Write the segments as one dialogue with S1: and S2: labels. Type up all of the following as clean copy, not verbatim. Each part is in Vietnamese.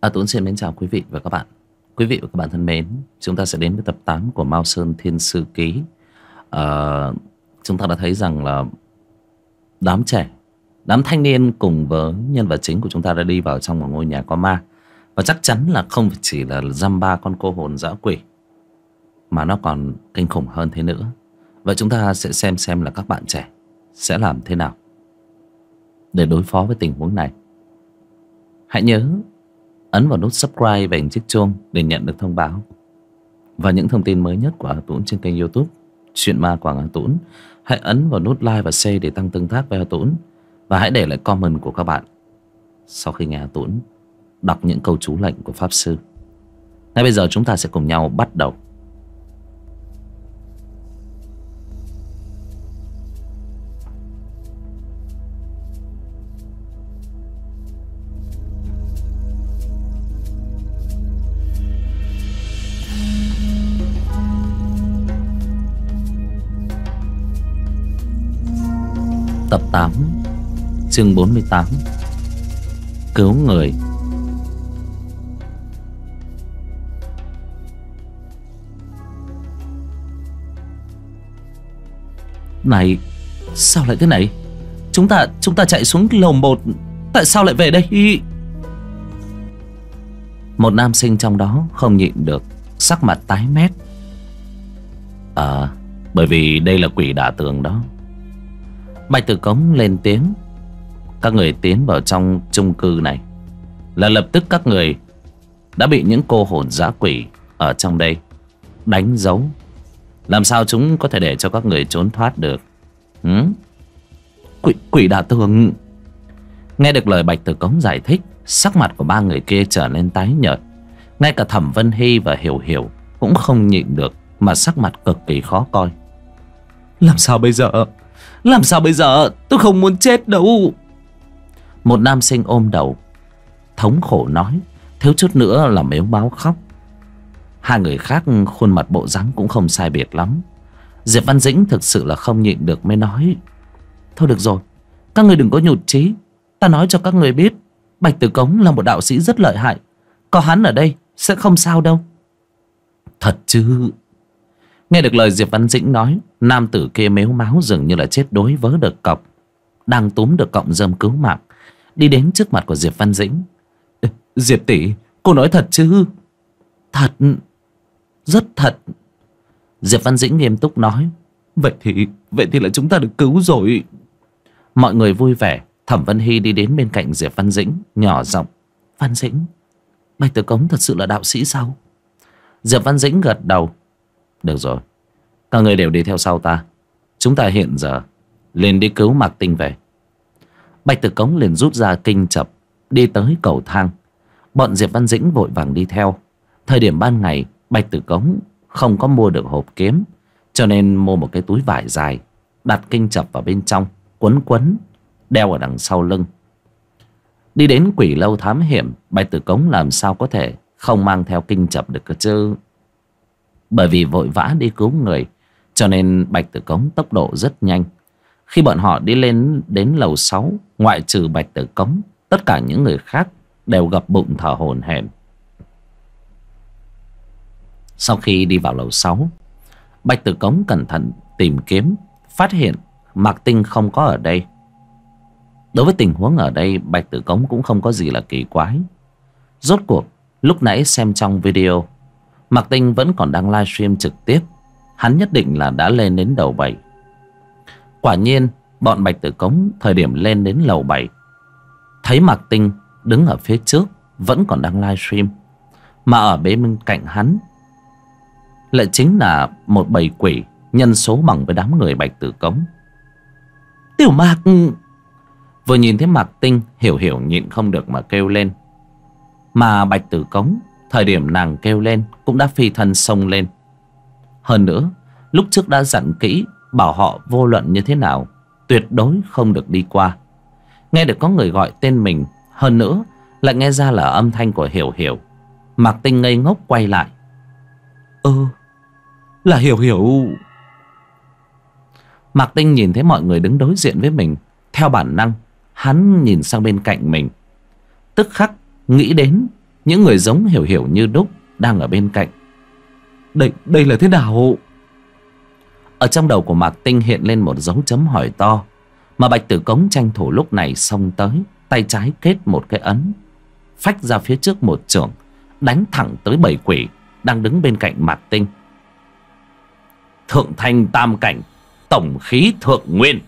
S1: Tuấn xin mến chào quý vị và các bạn. Quý vị và các bạn thân mến, chúng ta sẽ đến với tập 8 của Mao Sơn Thiên Sư Ký. Chúng ta đã thấy rằng là đám trẻ, đám thanh niên cùng với nhân vật chính của chúng ta đã đi vào trong một ngôi nhà có ma. Và chắc chắn là không chỉ là dăm ba con cô hồn dã quỷ, mà nó còn kinh khủng hơn thế nữa. Vậy chúng ta sẽ xem là các bạn trẻ sẽ làm thế nào để đối phó với tình huống này. Hãy nhớ ấn vào nút subscribe và hình chiếc chuông để nhận được thông báo và những thông tin mới nhất của Hà Tũng trên kênh YouTube Chuyện Ma Quảng Hà Tũng. Hãy ấn vào nút like và share để tăng tương tác với Hà Tũng. Và hãy để lại comment của các bạn sau khi nghe Hà Tũng đọc những câu chú lệnh của Pháp Sư. Ngay bây giờ chúng ta sẽ cùng nhau bắt đầu. Tập 8, chương 48, cứu người. Này, sao lại thế này? Chúng ta chạy xuống lầu 1, tại sao lại về đây? Một nam sinh trong đó không nhịn được, sắc mặt tái mét. Bởi vì đây là quỷ đả tường đó. Bạch Tử Cống lên tiếng. Các người tiến vào trong chung cư này là lập tức các người đã bị những cô hồn dã quỷ ở trong đây đánh dấu. Làm sao chúng có thể để cho các người trốn thoát được? Quỷ đả tường. Nghe được lời Bạch Tử Cống giải thích, sắc mặt của ba người kia trở nên tái nhợt. Ngay cả Thẩm Vân Hy và Hiểu Hiểu cũng không nhịn được mà sắc mặt cực kỳ khó coi. Làm sao bây giờ? Làm sao bây giờ? Tôi không muốn chết đâu. Một nam sinh ôm đầu thống khổ nói, thiếu chút nữa là mếu máo khóc. Hai người khác khuôn mặt bộ dáng cũng không sai biệt lắm. Diệp Văn Dĩnh thực sự là không nhịn được mới nói, thôi được rồi, các người đừng có nhụt chí. Ta nói cho các người biết, Bạch Tử Cống là một đạo sĩ rất lợi hại. Có hắn ở đây sẽ không sao đâu. Thật chứ? Nghe được lời Diệp Văn Dĩnh nói, nam tử kia mếu máo dường như là chết đuối vớ được cọc, đang túm được cọng rơm cứu mạng, đi đến trước mặt của Diệp Văn Dĩnh. Diệp tỷ, cô nói thật chứ? Thật, rất thật. Diệp Văn Dĩnh nghiêm túc nói. Vậy thì là chúng ta được cứu rồi. Mọi người vui vẻ. Thẩm Vân Hy đi đến bên cạnh Diệp Văn Dĩnh, nhỏ giọng, Văn Dĩnh, Bạch Tử Cống thật sự là đạo sĩ sao? Diệp Văn Dĩnh gật đầu. Được rồi, các người đều đi theo sau ta. Chúng ta hiện giờ lên đi cứu Mạc Tinh về. Bạch Tử Cống liền rút ra kinh chập, đi tới cầu thang. Bọn Diệp Văn Dĩnh vội vàng đi theo. Thời điểm ban ngày, Bạch Tử Cống không có mua được hộp kiếm, cho nên mua một cái túi vải dài, đặt kinh chập vào bên trong, quấn đeo ở đằng sau lưng. Đi đến quỷ lâu thám hiểm, Bạch Tử Cống làm sao có thể không mang theo kinh chập được cơ chứ? Bởi vì vội vã đi cứu người, cho nên Bạch Tử Cống tốc độ rất nhanh. Khi bọn họ đi lên đến lầu 6, ngoại trừ Bạch Tử Cống, tất cả những người khác đều gập bụng thở hổn hển. Sau khi đi vào lầu 6, Bạch Tử Cống cẩn thận tìm kiếm, phát hiện Mạc Tinh không có ở đây. Đối với tình huống ở đây, Bạch Tử Cống cũng không có gì là kỳ quái. Rốt cuộc, lúc nãy xem trong video, Mạc Tinh vẫn còn đang livestream trực tiếp. Hắn nhất định là đã lên đến đầu 7. Quả nhiên, bọn Bạch Tử Cống thời điểm lên đến lầu 7, thấy Mạc Tinh đứng ở phía trước, vẫn còn đang livestream. Mà ở bên cạnh hắn lại chính là một bầy quỷ nhân số bằng với đám người Bạch Tử Cống. Tiểu Mạc! Vừa nhìn thấy Mạc Tinh, Hiểu Hiểu nhịn không được mà kêu lên. Mà Bạch Tử Cống, thời điểm nàng kêu lên, cũng đã phi thân xông lên. Hơn nữa, lúc trước đã dặn kỹ, bảo họ vô luận như thế nào, tuyệt đối không được đi qua. Nghe được có người gọi tên mình, hơn nữa lại nghe ra là âm thanh của Hiểu Hiểu, Mạc Tinh ngây ngốc quay lại. Là Hiểu Hiểu. Mạc Tinh nhìn thấy mọi người đứng đối diện với mình, theo bản năng hắn nhìn sang bên cạnh mình, tức khắc nghĩ đến Những người giống Hiểu Hiểu như đúc đang ở bên cạnh. Đây là thế nào? Ở trong đầu của Mạc Tinh hiện lên một dấu chấm hỏi to. Mà Bạch Tử Cống tranh thủ lúc này xông tới, tay trái kết một cái ấn, phách ra phía trước một chưởng, đánh thẳng tới bầy quỷ đang đứng bên cạnh Mạc Tinh. Thượng thanh tam cảnh, tổng khí thượng nguyên.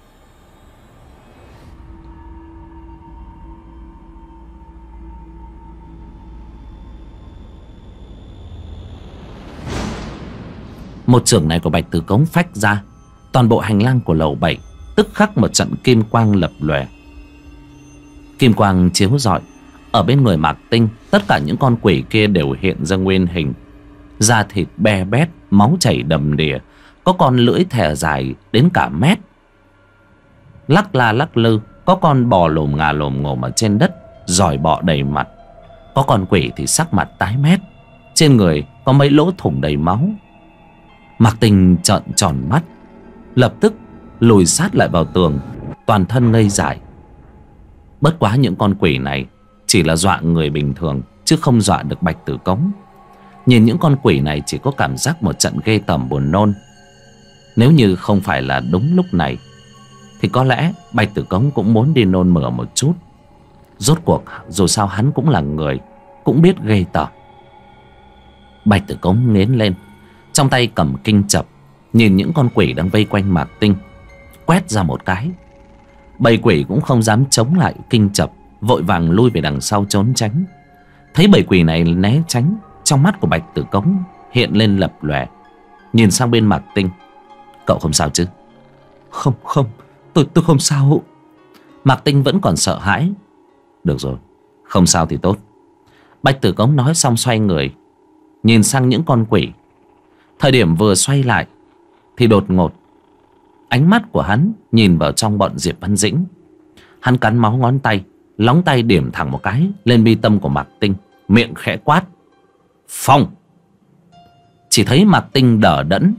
S1: Một chưởng này của Bạch Tử Cống phách ra, toàn bộ hành lang của lầu 7 tức khắc một trận kim quang lập lòe. Kim quang chiếu rọi, ở bên người Mạc Tinh, tất cả những con quỷ kia đều hiện ra nguyên hình, da thịt be bét, máu chảy đầm đìa, có con lưỡi thè dài đến cả mét, lắc la lắc lư. Có con bò lồm ngà lồm ngồm ở trên đất, giòi bọ đầy mặt. Có con quỷ thì sắc mặt tái mét, trên người có mấy lỗ thủng đầy máu. Mạc Tinh trợn tròn mắt, lập tức lùi sát lại vào tường, toàn thân ngây dại. Bất quá những con quỷ này chỉ là dọa người bình thường, chứ không dọa được Bạch Tử Cống. Nhìn những con quỷ này chỉ có cảm giác một trận ghê tởm buồn nôn. Nếu như không phải là đúng lúc này thì có lẽ Bạch Tử Cống cũng muốn đi nôn mửa một chút. Rốt cuộc dù sao hắn cũng là người, cũng biết ghê tởm. Bạch Tử Cống nghiến lên, trong tay cầm kinh chập, nhìn những con quỷ đang vây quanh Mạc Tinh, quét ra một cái. Bầy quỷ cũng không dám chống lại kinh chập, vội vàng lui về đằng sau trốn tránh. Thấy bầy quỷ này né tránh, trong mắt của Bạch Tử Cống hiện lên lập lòe. Nhìn sang bên Mạc Tinh: cậu không sao chứ? Không, tôi không sao. Mạc Tinh vẫn còn sợ hãi. Được rồi, không sao thì tốt. Bạch Tử Cống nói xong xoay người, nhìn sang những con quỷ. Thời điểm vừa xoay lại thì đột ngột ánh mắt của hắn nhìn vào trong bọn Diệp Văn Dĩnh. Hắn cắn máu ngón tay, lóng tay điểm thẳng một cái lên mi tâm của Mạc Tinh, miệng khẽ quát: phong! Chỉ thấy Mạc Tinh đờ đẫn,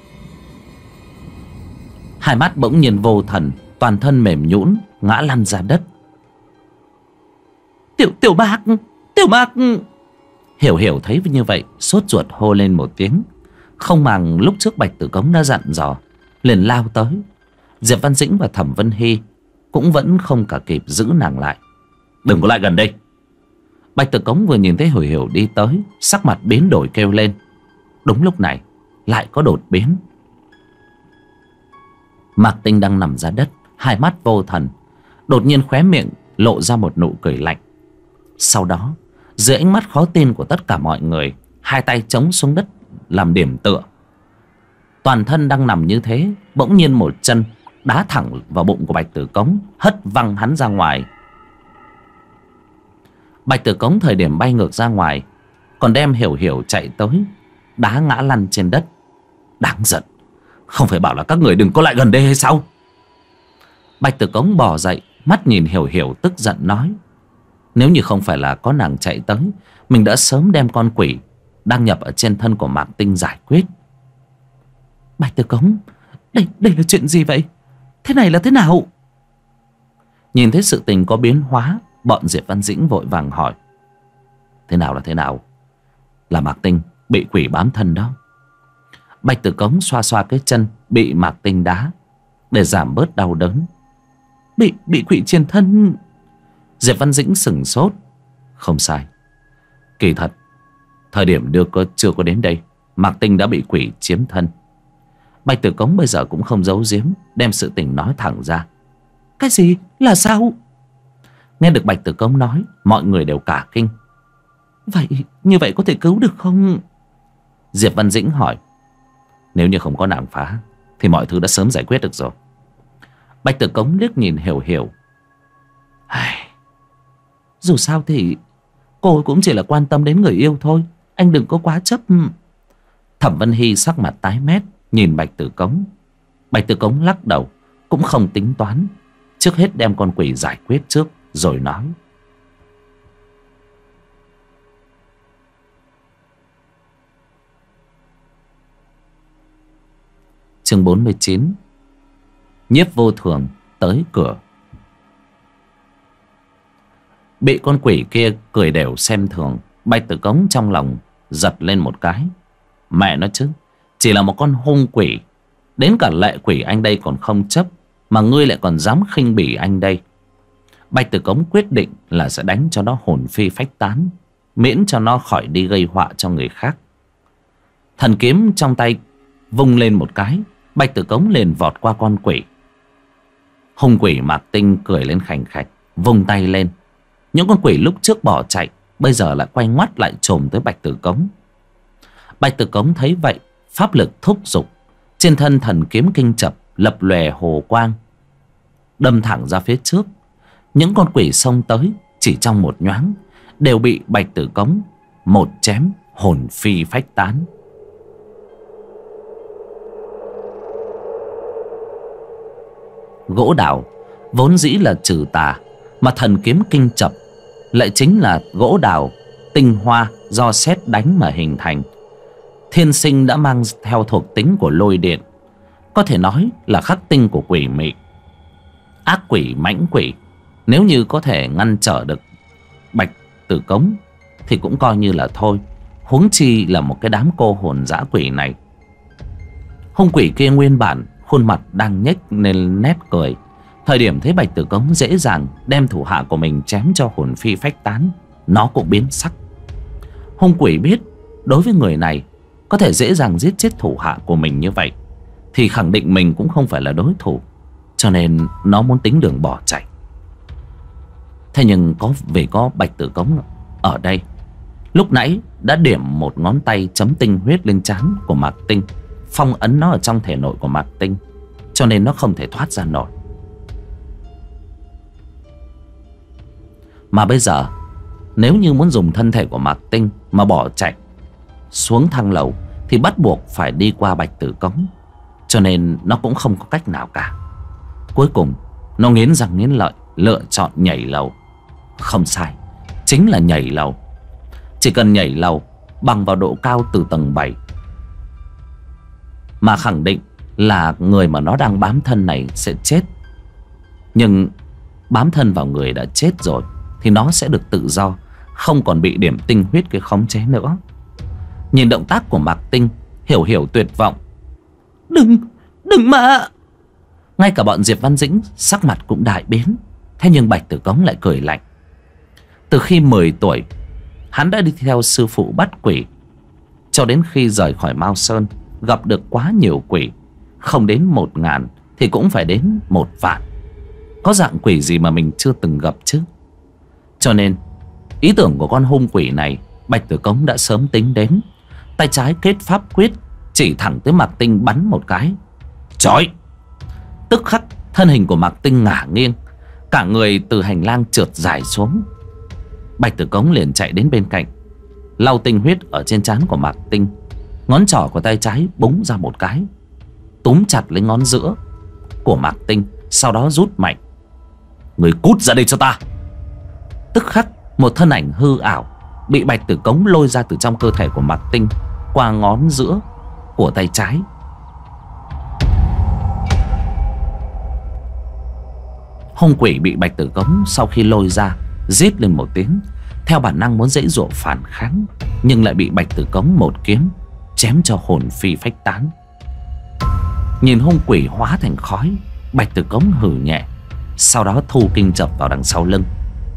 S1: hai mắt bỗng nhiên vô thần, toàn thân mềm nhũn ngã lăn ra đất. Tiểu Mạc! Hiểu Hiểu thấy như vậy sốt ruột hô lên một tiếng, không màng lúc trước Bạch Tử Cống đã dặn dò, liền lao tới. Diệp Văn Dĩnh và Thẩm Vân Hy cũng vẫn không cả kịp giữ nàng lại. Đừng có lại gần đây! Bạch Tử Cống vừa nhìn thấy Hiểu Hiểu đi tới, sắc mặt biến đổi kêu lên. Đúng lúc này lại có đột biến. Mạc Tinh đang nằm ra đất, hai mắt vô thần, đột nhiên khóe miệng lộ ra một nụ cười lạnh. Sau đó dưới ánh mắt khó tin của tất cả mọi người, hai tay chống xuống đất làm điểm tựa. Toàn thân đang nằm như thế, bỗng nhiên một chân đá thẳng vào bụng của Bạch Tử Cống, hất văng hắn ra ngoài. Bạch Tử Cống thời điểm bay ngược ra ngoài, còn đem Hiểu Hiểu chạy tới, đá ngã lăn trên đất. Đáng giận, không phải bảo là các người đừng có lại gần đây hay sao? Bạch Tử Cống bò dậy, mắt nhìn Hiểu Hiểu tức giận nói: nếu như không phải là có nàng chạy tới, mình đã sớm đem con quỷ đang nhập ở trên thân của Mạc Tinh giải quyết. Bạch Tử Cống, đây là chuyện gì vậy? Thế này là thế nào? Nhìn thấy sự tình có biến hóa, bọn Diệp Văn Dĩnh vội vàng hỏi: thế nào là thế nào? Là Mạc Tinh bị quỷ bám thân đó. Bạch Tử Cống xoa xoa cái chân bị Mạc Tinh đá để giảm bớt đau đớn. Bị quỷ trên thân? Diệp Văn Dĩnh sửng sốt. Không sai, kỳ thật thời điểm chưa có đến đây, Mạc Tinh đã bị quỷ chiếm thân. Bạch Tử Cống bây giờ cũng không giấu giếm, đem sự tình nói thẳng ra. Cái gì? Là sao? Nghe được Bạch Tử Cống nói, mọi người đều cả kinh. Như vậy có thể cứu được không? Diệp Văn Dĩnh hỏi. Nếu như không có nàng phá thì mọi thứ đã sớm giải quyết được rồi. Bạch Tử Cống liếc nhìn Hiểu Hiểu. Dù sao thì cô cũng chỉ là quan tâm đến người yêu thôi, anh đừng có quá chấp. Thẩm Vân Hy sắc mặt tái mét nhìn Bạch Tử Cống. Bạch Tử Cống lắc đầu, cũng không tính toán, trước hết đem con quỷ giải quyết trước rồi nói. Chương 49. Nhiếp Vô Thường tới cửa. Bị con quỷ kia cười đều xem thường, Bạch Tử Cống trong lòng giật lên một cái. Mẹ nó chứ, chỉ là một con hung quỷ, đến cả lệ quỷ anh đây còn không chấp, mà ngươi lại còn dám khinh bỉ anh đây. Bạch Tử Cống quyết định là sẽ đánh cho nó hồn phi phách tán, miễn cho nó khỏi đi gây họa cho người khác. Thần kiếm trong tay vung lên một cái, Bạch Tử Cống liền vọt qua con quỷ. Hung quỷ Mạc Tinh cười lên khành khạch, vung tay lên. Những con quỷ lúc trước bỏ chạy bây giờ lại quay ngoắt lại chồm tới Bạch Tử Cống. Bạch Tử Cống thấy vậy, pháp lực thúc giục, trên thân thần kiếm kinh chập lập lòe hồ quang, đâm thẳng ra phía trước. Những con quỷ xông tới chỉ trong một nhoáng đều bị Bạch Tử Cống một chém hồn phi phách tán. Gỗ đào vốn dĩ là trừ tà, mà thần kiếm kinh chập lại chính là gỗ đào tinh hoa do sét đánh mà hình thành. Thiên sinh đã mang theo thuộc tính của lôi điện, có thể nói là khắc tinh của quỷ mị. Ác quỷ mãnh quỷ nếu như có thể ngăn trở được Bạch Tử Cống thì cũng coi như là thôi, huống chi là một cái đám cô hồn dã quỷ này. Hung quỷ kia nguyên bản khuôn mặt đang nhếch nên nét cười, thời điểm thấy Bạch Tử Cống dễ dàng đem thủ hạ của mình chém cho hồn phi phách tán, nó cũng biến sắc. Hung quỷ biết đối với người này có thể dễ dàng giết chết thủ hạ của mình như vậy thì khẳng định mình cũng không phải là đối thủ, cho nên nó muốn tính đường bỏ chạy. Thế nhưng vì có Bạch Tử Cống ở đây, lúc nãy đã điểm một ngón tay chấm tinh huyết lên trán của Mạc Tinh, phong ấn nó ở trong thể nội của Mạc Tinh, cho nên nó không thể thoát ra nổi. Mà bây giờ nếu như muốn dùng thân thể của Mạc Tinh mà bỏ chạy xuống thang lầu thì bắt buộc phải đi qua Bạch Tử Cống, cho nên nó cũng không có cách nào cả. Cuối cùng nó nghiến răng nghiến lợi lựa chọn nhảy lầu. Không sai, chính là nhảy lầu. Chỉ cần nhảy lầu bằng vào độ cao từ tầng 7 mà khẳng định là người mà nó đang bám thân này sẽ chết. Nhưng bám thân vào người đã chết rồi thì nó sẽ được tự do, không còn bị điểm tinh huyết cái khống chế nữa. Nhìn động tác của Mạc Tinh, Hiểu Hiểu tuyệt vọng. Đừng mà. Ngay cả bọn Diệp Văn Dĩnh sắc mặt cũng đại biến. Thế nhưng Bạch Tử Cống lại cười lạnh. Từ khi 10 tuổi hắn đã đi theo sư phụ bắt quỷ, cho đến khi rời khỏi Mao Sơn gặp được quá nhiều quỷ, không đến 1000 thì cũng phải đến 1.000. Có dạng quỷ gì mà mình chưa từng gặp chứ. Cho nên ý tưởng của con hung quỷ này Bạch Tử Cống đã sớm tính đến. Tay trái kết pháp quyết chỉ thẳng tới Mạc Tinh bắn một cái. Chói! Tức khắc thân hình của Mạc Tinh ngả nghiêng, cả người từ hành lang trượt dài xuống. Bạch Tử Cống liền chạy đến bên cạnh, lau tinh huyết ở trên trán của Mạc Tinh. Ngón trỏ của tay trái búng ra một cái, túm chặt lấy ngón giữa của Mạc Tinh, sau đó rút mạnh. Người cút ra đây cho ta! Tức khắc một thân ảnh hư ảo bị Bạch Tử Cống lôi ra từ trong cơ thể của Mạc Tinh qua ngón giữa của tay trái. Hung quỷ bị Bạch Tử Cống sau khi lôi ra rít lên một tiếng, theo bản năng muốn giãy giụa phản kháng, nhưng lại bị Bạch Tử Cống một kiếm chém cho hồn phi phách tán. Nhìn hung quỷ hóa thành khói, Bạch Tử Cống hừ nhẹ, sau đó thu kinh chập vào đằng sau lưng.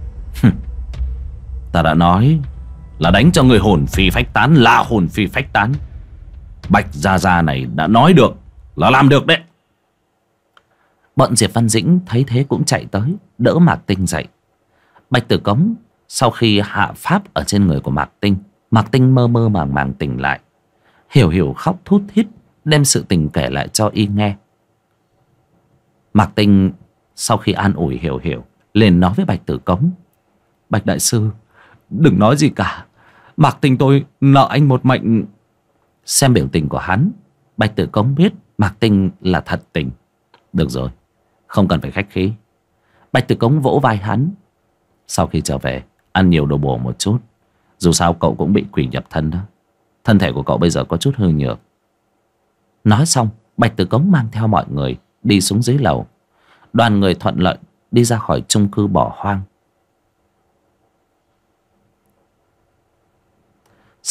S1: Ta đã nói là đánh cho người hồn phi phách tán là hồn phi phách tán. Bạch Gia Gia này đã nói được là làm được đấy. Bọn Diệp Văn Dĩnh thấy thế cũng chạy tới đỡ Mạc Tinh dậy. Bạch Tử Cống sau khi hạ pháp ở trên người của Mạc Tinh, Mạc Tinh mơ mơ màng màng tỉnh lại. Hiểu Hiểu khóc thút thít đem sự tình kể lại cho y nghe. Mạc Tinh sau khi an ủi Hiểu Hiểu liền nói với Bạch Tử Cống: Bạch đại sư, đừng nói gì cả, Mạc Tinh tôi nợ anh một mệnh. Xem biểu tình của hắn, Bạch Tử Cống biết Mạc Tinh là thật tình. Được rồi, không cần phải khách khí. Bạch Tử Cống vỗ vai hắn: sau khi trở về ăn nhiều đồ bổ một chút, dù sao cậu cũng bị quỷ nhập thân đó. Thân thể của cậu bây giờ có chút hư nhược. Nói xong, Bạch Tử Cống mang theo mọi người đi xuống dưới lầu. Đoàn người thuận lợi đi ra khỏi chung cư bỏ hoang.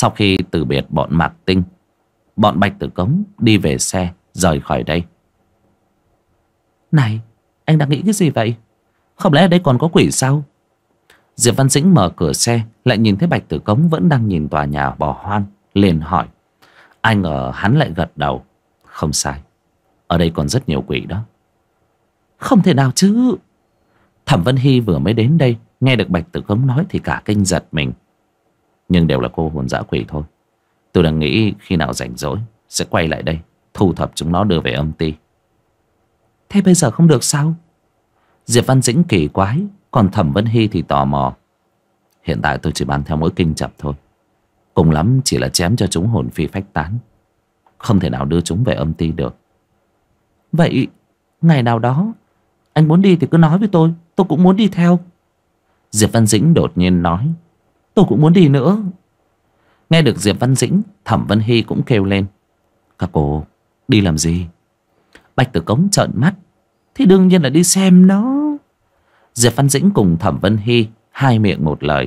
S1: Sau khi từ biệt bọn Mạc Tinh, bọn Bạch Tử Cống đi về xe rời khỏi đây. Này, anh đang nghĩ cái gì vậy? Không lẽ ở đây còn có quỷ sao? Diệp Văn Dĩnh mở cửa xe, lại nhìn thấy Bạch Tử Cống vẫn đang nhìn tòa nhà bỏ hoang, liền hỏi. Ai ngờ hắn lại gật đầu. Không sai, ở đây còn rất nhiều quỷ đó. Không thể nào chứ. Thẩm Vân Hy vừa mới đến đây, nghe được Bạch Tử Cống nói thì cả kinh giật mình. Nhưng đều là cô hồn dã quỷ thôi. Tôi đang nghĩ khi nào rảnh rỗi sẽ quay lại đây, thu thập chúng nó đưa về âm ty. Thế bây giờ không được sao? Diệp Văn Dĩnh kỳ quái, còn Thẩm Vân Hy thì tò mò. Hiện tại tôi chỉ bán theo mỗi kinh chập thôi, cùng lắm chỉ là chém cho chúng hồn phi phách tán, không thể nào đưa chúng về âm ty được. Vậy ngày nào đó anh muốn đi thì cứ nói với tôi cũng muốn đi theo. Diệp Văn Dĩnh đột nhiên nói. Tôi cũng muốn đi nữa. Nghe được Diệp Văn Dĩnh, Thẩm Vân Hy cũng kêu lên. Các cô đi làm gì? Bạch Tử Cống trợn mắt. Thì đương nhiên là đi xem nó. Diệp Văn Dĩnh cùng Thẩm Vân Hy hai miệng một lời.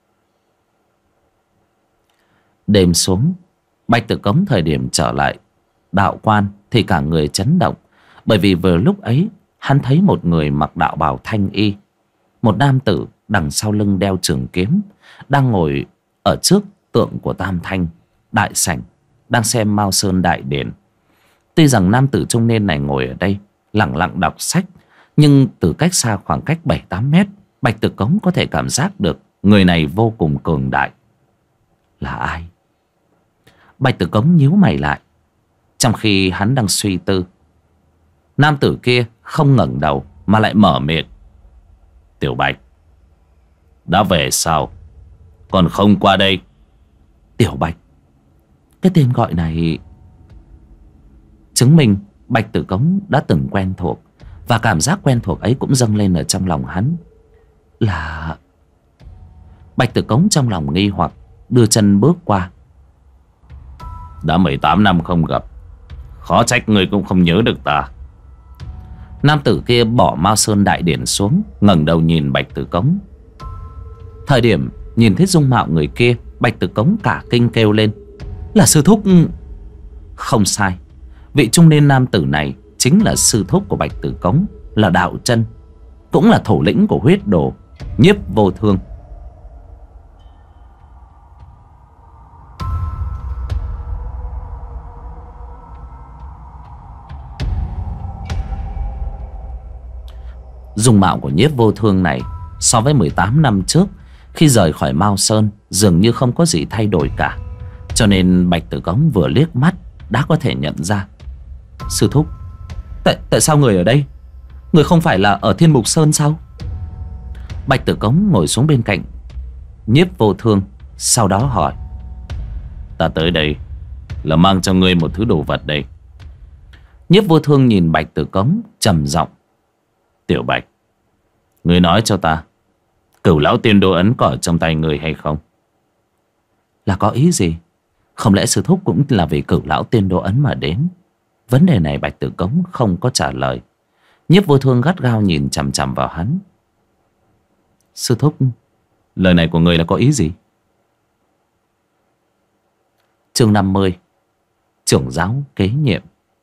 S1: Đêm xuống, Bạch Tử Cống thời điểm trở lại đạo quan thì cả người chấn động. Bởi vì vừa lúc ấy hắn thấy một người mặc đạo bào thanh y, một nam tử đằng sau lưng đeo trường kiếm, đang ngồi ở trước tượng của Tam Thanh đại sảnh, đang xem Mao Sơn đại điển. Tuy rằng nam tử trung niên này ngồi ở đây lẳng lặng đọc sách, nhưng từ cách xa khoảng cách 7-8 mét, Bạch Tử Cống có thể cảm giác được người này vô cùng cường đại. Là ai? Bạch Tử Cống nhíu mày lại. Trong khi hắn đang suy tư, nam tử kia không ngẩng đầu mà lại mở miệng. Tiểu Bạch, đã về sao? Còn không qua đây? Tiểu Bạch, cái tên gọi này chứng minh Bạch Tử Cống đã từng quen thuộc, và cảm giác quen thuộc ấy cũng dâng lên ở trong lòng hắn. Là... Bạch Tử Cống trong lòng nghi hoặc, đưa chân bước qua. Đã 18 năm không gặp, khó trách người cũng không nhớ được ta. Nam tử kia bỏ Mao Sơn đại điển xuống, ngẩng đầu nhìn Bạch Tử Cống. Thời điểm nhìn thấy dung mạo người kia, Bạch Tử Cống cả kinh kêu lên. Là sư thúc. Không sai, vị trung niên nam tử này chính là sư thúc của Bạch Tử Cống, là Đạo Chân, cũng là thủ lĩnh của huyết đồ Nhiếp Vô Thương. Dung mạo của Nhiếp Vô Thương này so với 18 năm trước khi rời khỏi Mao Sơn dường như không có gì thay đổi cả, cho nên Bạch Tử Cống vừa liếc mắt đã có thể nhận ra. Sư thúc, tại sao người ở đây? Người không phải là ở Thiên Mục Sơn sao? Bạch Tử Cống ngồi xuống bên cạnh Nhiếp Vô Thương, sau đó hỏi. Ta tới đây là mang cho ngươi một thứ đồ vật đây. Nhiếp Vô Thương nhìn Bạch Tử Cống trầm giọng. Tiểu Bạch, ngươi nói cho ta, Cửu Lão Tiên Đô Ấn có ở trong tay ngươi hay không? Là có ý gì? Không lẽ sư thúc cũng là vì Cửu Lão Tiên Đô Ấn mà đến? Vấn đề này Bạch Tử Cống không có trả lời. Nhiếp Vô Thương gắt gao nhìn chằm chằm vào hắn. Sư thúc, lời này của người là có ý gì? Chương 50, trưởng giáo kế nhiệm.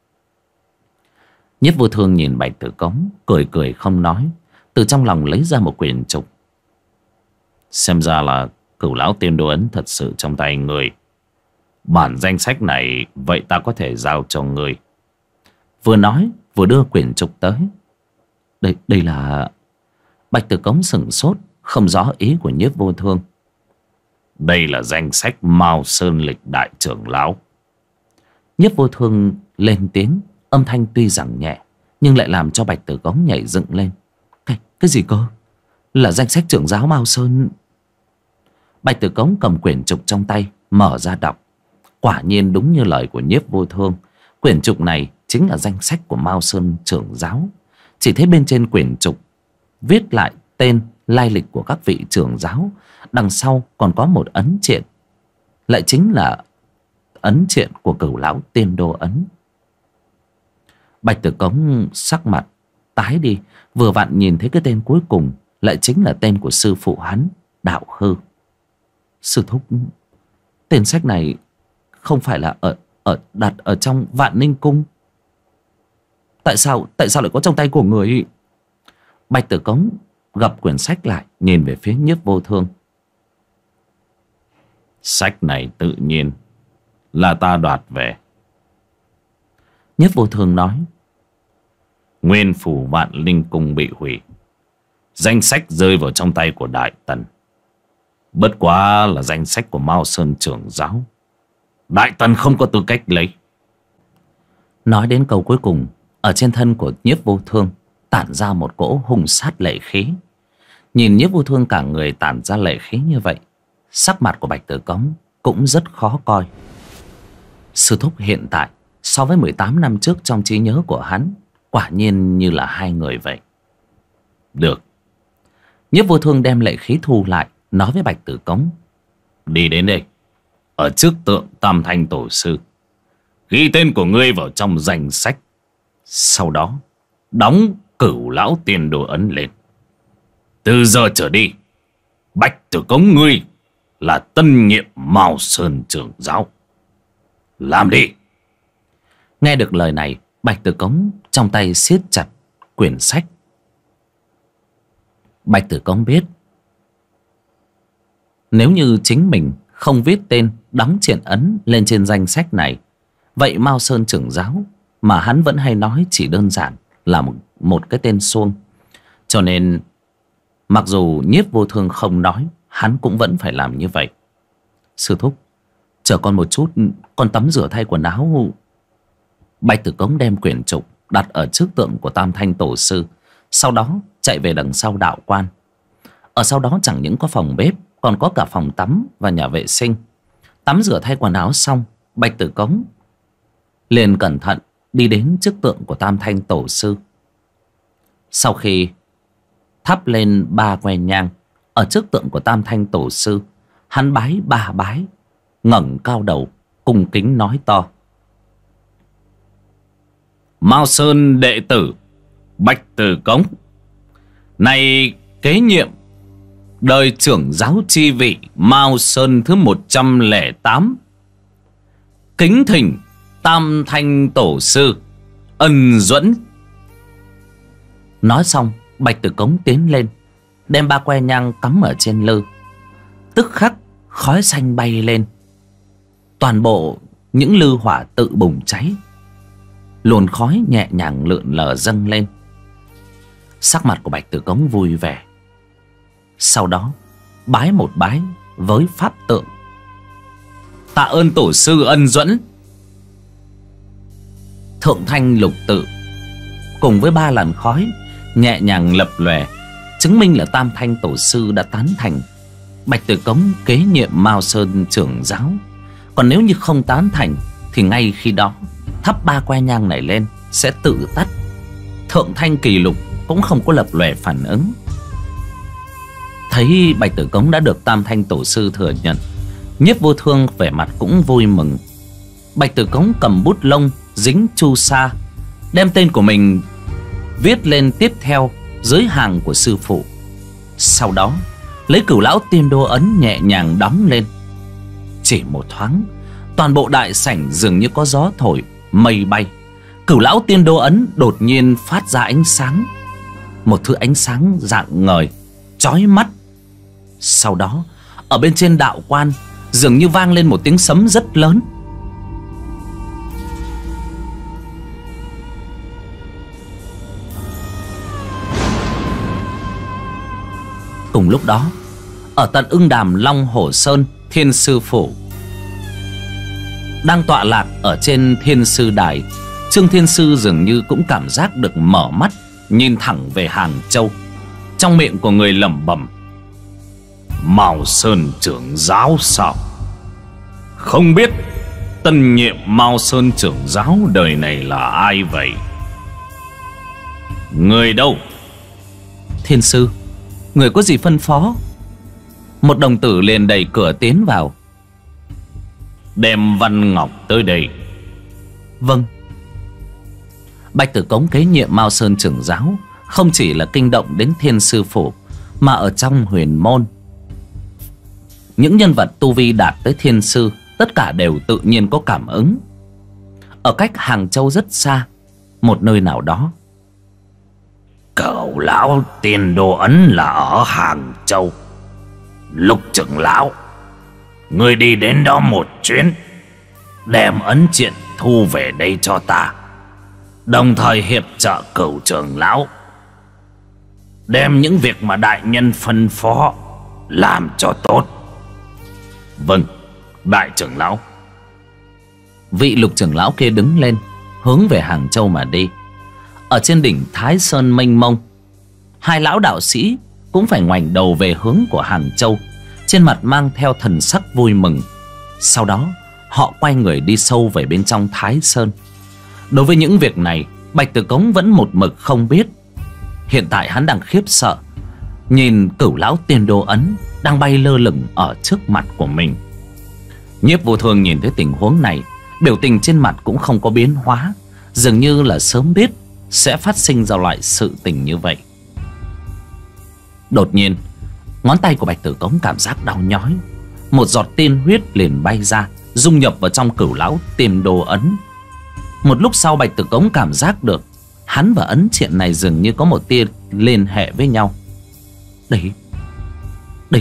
S1: Nhiếp Vô Thương nhìn Bạch Tử Cống, cười cười không nói, từ trong lòng lấy ra một quyển trục. Xem ra là Cửu Lão Tiên Đô Ấn thật sự trong tay người. Bản danh sách này vậy ta có thể giao cho người. Vừa nói vừa đưa quyển trục tới. Đây là... Bạch Tử Cống sửng sốt, không rõ ý của Nhiếp Vô Thương. Đây là danh sách Mao Sơn lịch đại trưởng lão. Nhiếp Vô Thương lên tiếng, âm thanh tuy rằng nhẹ nhưng lại làm cho Bạch Tử Cống nhảy dựng lên. Cái gì cơ? Là danh sách trưởng giáo Mao Sơn? Bạch Tử Cống cầm quyển trục trong tay, mở ra đọc. Quả nhiên đúng như lời của Nhiếp Vô Thương, quyển trục này chính là danh sách của Mao Sơn trưởng giáo. Chỉ thấy bên trên quyển trục viết lại tên, lai lịch của các vị trưởng giáo. Đằng sau còn có một ấn triện, lại chính là ấn triện của Cửu Lão Tiên Đô Ấn. Bạch Tử Cống sắc mặt tái đi, vừa vặn nhìn thấy cái tên cuối cùng lại chính là tên của sư phụ hắn, Đạo Hư. Sư thúc, Tên sách này không phải là đặt ở trong Vạn Ninh Cung. Tại sao lại có trong tay của người? Bạch Tử Cống gập quyển sách lại, nhìn về phía Nhiếp Vô Thương. Sách này tự nhiên là ta đoạt về. Nhiếp Vô Thương nói. Nguyên phủ Vạn Linh Cung bị hủy, danh sách rơi vào trong tay của Đại Tần. Bất quá là danh sách của Mao Sơn trưởng giáo, Đại Tần không có tư cách lấy. Nói đến câu cuối cùng, ở trên thân của Nhiếp Vô Thương tản ra một cỗ hung sát lệ khí. Nhìn Nhiếp Vô Thương cả người tản ra lệ khí như vậy, sắc mặt của Bạch Tử Cống cũng rất khó coi. Sư thúc hiện tại so với 18 năm trước trong trí nhớ của hắn quả nhiên như là hai người vậy. Được. Nhiếp Vô Thương đem lệ khí thu lại, nói với Bạch Tử Cống. Đi đến đây, ở trước tượng Tam Thanh Tổ Sư, ghi tên của ngươi vào trong danh sách. Sau đó đóng Cửu Lão Tiên Đồ ấn lên. Từ giờ trở đi, Bạch Tử Cống ngươi là tân nhiệm Mao Sơn trưởng giáo. Làm đi. Nghe được lời này, Bạch Tử Cống trong tay siết chặt quyển sách. Bạch Tử Cống biết, nếu như chính mình không viết tên, đóng triện ấn lên trên danh sách này, vậy Mao Sơn trưởng giáo mà hắn vẫn hay nói chỉ đơn giản là một cái tên suông. Cho nên mặc dù Nhiếp Vô Thương không nói, hắn cũng vẫn phải làm như vậy. Sư thúc, chờ con một chút, con tắm rửa thay quần áo. Bạch Tử Cống đem quyển trục đặt ở trước tượng của Tam Thanh Tổ Sư, sau đó chạy về đằng sau đạo quan. Ở sau đó chẳng những có phòng bếp, còn có cả phòng tắm và nhà vệ sinh. Tắm rửa thay quần áo xong, Bạch Tử Cống liền cẩn thận đi đến trước tượng của Tam Thanh Tổ Sư. Sau khi thắp lên 3 que nhang ở trước tượng của Tam Thanh Tổ Sư, hắn bái 3 bái, ngẩng cao đầu cung kính nói to. Mao Sơn đệ tử Bạch Tử Cống này kế nhiệm đời trưởng giáo chi vị Mao Sơn thứ 108, kính thỉnh Tam Thanh Tổ Sư ân duẫn. Nói xong, Bạch Tử Cống tiến lên, đem 3 que nhang cắm ở trên lư. Tức khắc khói xanh bay lên, toàn bộ những lư hỏa tự bùng cháy, luồn khói nhẹ nhàng lượn lờ dâng lên. Sắc mặt của Bạch Tử Cống vui vẻ. Sau đó bái một bái với pháp tượng. Tạ ơn Tổ Sư ân duẫn. Thượng thanh lục tự cùng với 3 làn khói nhẹ nhàng lập lòe, chứng minh là Tam Thanh Tổ Sư đã tán thành Bạch Tử Cống kế nhiệm Mao Sơn trưởng giáo. Còn nếu như không tán thành thì ngay khi đó thắp 3 que nhang này lên sẽ tự tắt. Thượng thanh kỳ lục cũng không có lập lòe phản ứng. Thấy Bạch Tử Cống đã được Tam Thanh Tổ Sư thừa nhận, Nhiếp Vô Thương vẻ mặt cũng vui mừng. Bạch Tử Cống cầm bút lông dính chu sa, đem tên của mình viết lên tiếp theo dưới hàng của sư phụ. Sau đó lấy Cửu Lão Tiên Đô ấn nhẹ nhàng đóng lên. Chỉ một thoáng, toàn bộ đại sảnh dường như có gió thổi, mây bay. Cửu Lão Tiên Đô ấn đột nhiên phát ra ánh sáng, một thứ ánh sáng rạng ngời, chói mắt. Sau đó ở bên trên đạo quan dường như vang lên một tiếng sấm rất lớn. Cùng lúc đó, ở tận Ưng Đàm Long Hổ Sơn Thiên Sư Phủ, đang tọa lạc ở trên Thiên Sư Đài, Trương Thiên Sư dường như cũng cảm giác được mở mắt, nhìn thẳng về Hàng Châu. Trong miệng của người lẩm bẩm: Mao Sơn trưởng giáo sao? Không biết tân nhiệm Mao Sơn trưởng giáo đời này là ai vậy? Người đâu? Thiên Sư, người có gì phân phó? Một đồng tử liền đẩy cửa tiến vào. Đem Văn Ngọc tới đây. Vâng. Bạch Tử Cống kế nhiệm Mao Sơn trưởng giáo không chỉ là kinh động đến Thiên Sư Phủ, mà ở trong huyền môn những nhân vật tu vi đạt tới thiên sư tất cả đều tự nhiên có cảm ứng. Ở cách Hàng Châu rất xa, một nơi nào đó.
S2: Cẩu lão Tiền Đồ Ấn là ở Hàng Châu. Lục trưởng lão, ngươi đi đến đó một chuyến, đem ấn triện thu về đây cho ta, đồng thời hiệp trợ Cửu trưởng lão đem những việc mà đại nhân phân phó làm cho tốt.
S1: Vâng, đại trưởng lão. Vị lục trưởng lão kia đứng lên, hướng về Hàng Châu mà đi. Ở trên đỉnh Thái Sơn mênh mông, hai lão đạo sĩ cũng phải ngoảnh đầu về hướng của Hàng Châu, trên mặt mang theo thần sắc vui mừng. Sau đó họ quay người đi sâu về bên trong Thái Sơn. Đối với những việc này, Bạch Tử Cống vẫn một mực không biết. Hiện tại hắn đang khiếp sợ nhìn Cửu lão Tiền Đồ Ấn đang bay lơ lửng ở trước mặt của mình. Nhiếp Vô Thương nhìn thấy tình huống này, biểu tình trên mặt cũng không có biến hóa, dường như là sớm biết sẽ phát sinh ra loại sự tình như vậy. Đột nhiên, ngón tay của Bạch Tử Cống cảm giác đau nhói. Một giọt tiên huyết liền bay ra, dung nhập vào trong Cửu lão Tiền Đồ Ấn. Một lúc sau, Bạch Tử Cống cảm giác được hắn và ấn triện này dường như có một tia liên hệ với nhau. Đây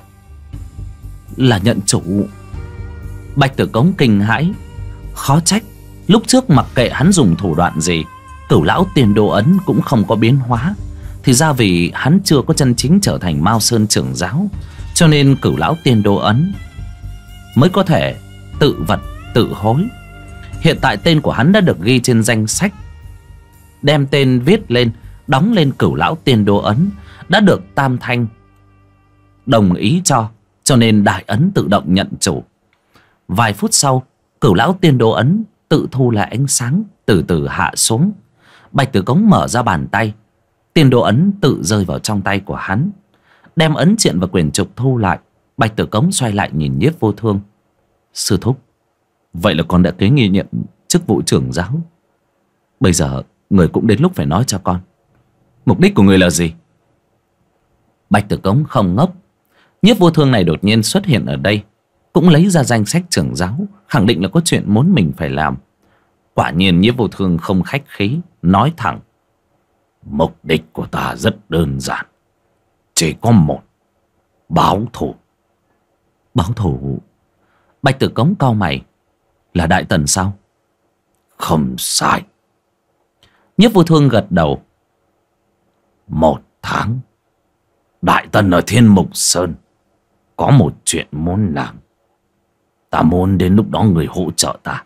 S1: là nhận chủ. Bạch Tử Cống kinh hãi. Khó trách lúc trước mặc kệ hắn dùng thủ đoạn gì, Cửu lão Tiền Đồ Ấn cũng không có biến hóa. Thì ra vì hắn chưa có chân chính trở thành Mao Sơn trưởng giáo, cho nên Cửu lão Tiền Đồ Ấn mới có thể tự vật tự hối. Hiện tại tên của hắn đã được ghi trên danh sách, đem tên viết lên, đóng lên Cửu lão Tiền Đồ Ấn, đã được Tam Thanh đồng ý cho nên đại ấn tự động nhận chủ. Vài phút sau, Cửu lão Tiền Đồ Ấn tự thu lại ánh sáng, từ từ hạ xuống. Bạch Tử Cống mở ra bàn tay, Tiền Đồ Ấn tự rơi vào trong tay của hắn. Đem ấn triện và quyển trục thu lại, Bạch Tử Cống xoay lại nhìn Nhiếp Vô Thương. Sư thúc, vậy là con đã kế nghi nhận chức vụ trưởng giáo. Bây giờ người cũng đến lúc phải nói cho con, mục đích của người là gì? Bạch Tử Cống không ngốc. Nhiếp Vô Thương này đột nhiên xuất hiện ở đây, cũng lấy ra danh sách trưởng giáo, khẳng định là có chuyện muốn mình phải làm. Quả nhiên Nhiếp Vô Thương không khách khí, nói thẳng:
S2: mục đích của ta rất đơn giản, chỉ có một: báo thù.
S1: Báo thù? Bạch Tử Cống cau mày. Là Đại Tần sao?
S2: Không sai.
S1: Nhiếp Vô Thương gật đầu.
S2: 1 tháng, Đại Tần ở Thiên Mục Sơn có một chuyện muốn làm. Ta muốn đến lúc đó người hỗ trợ ta.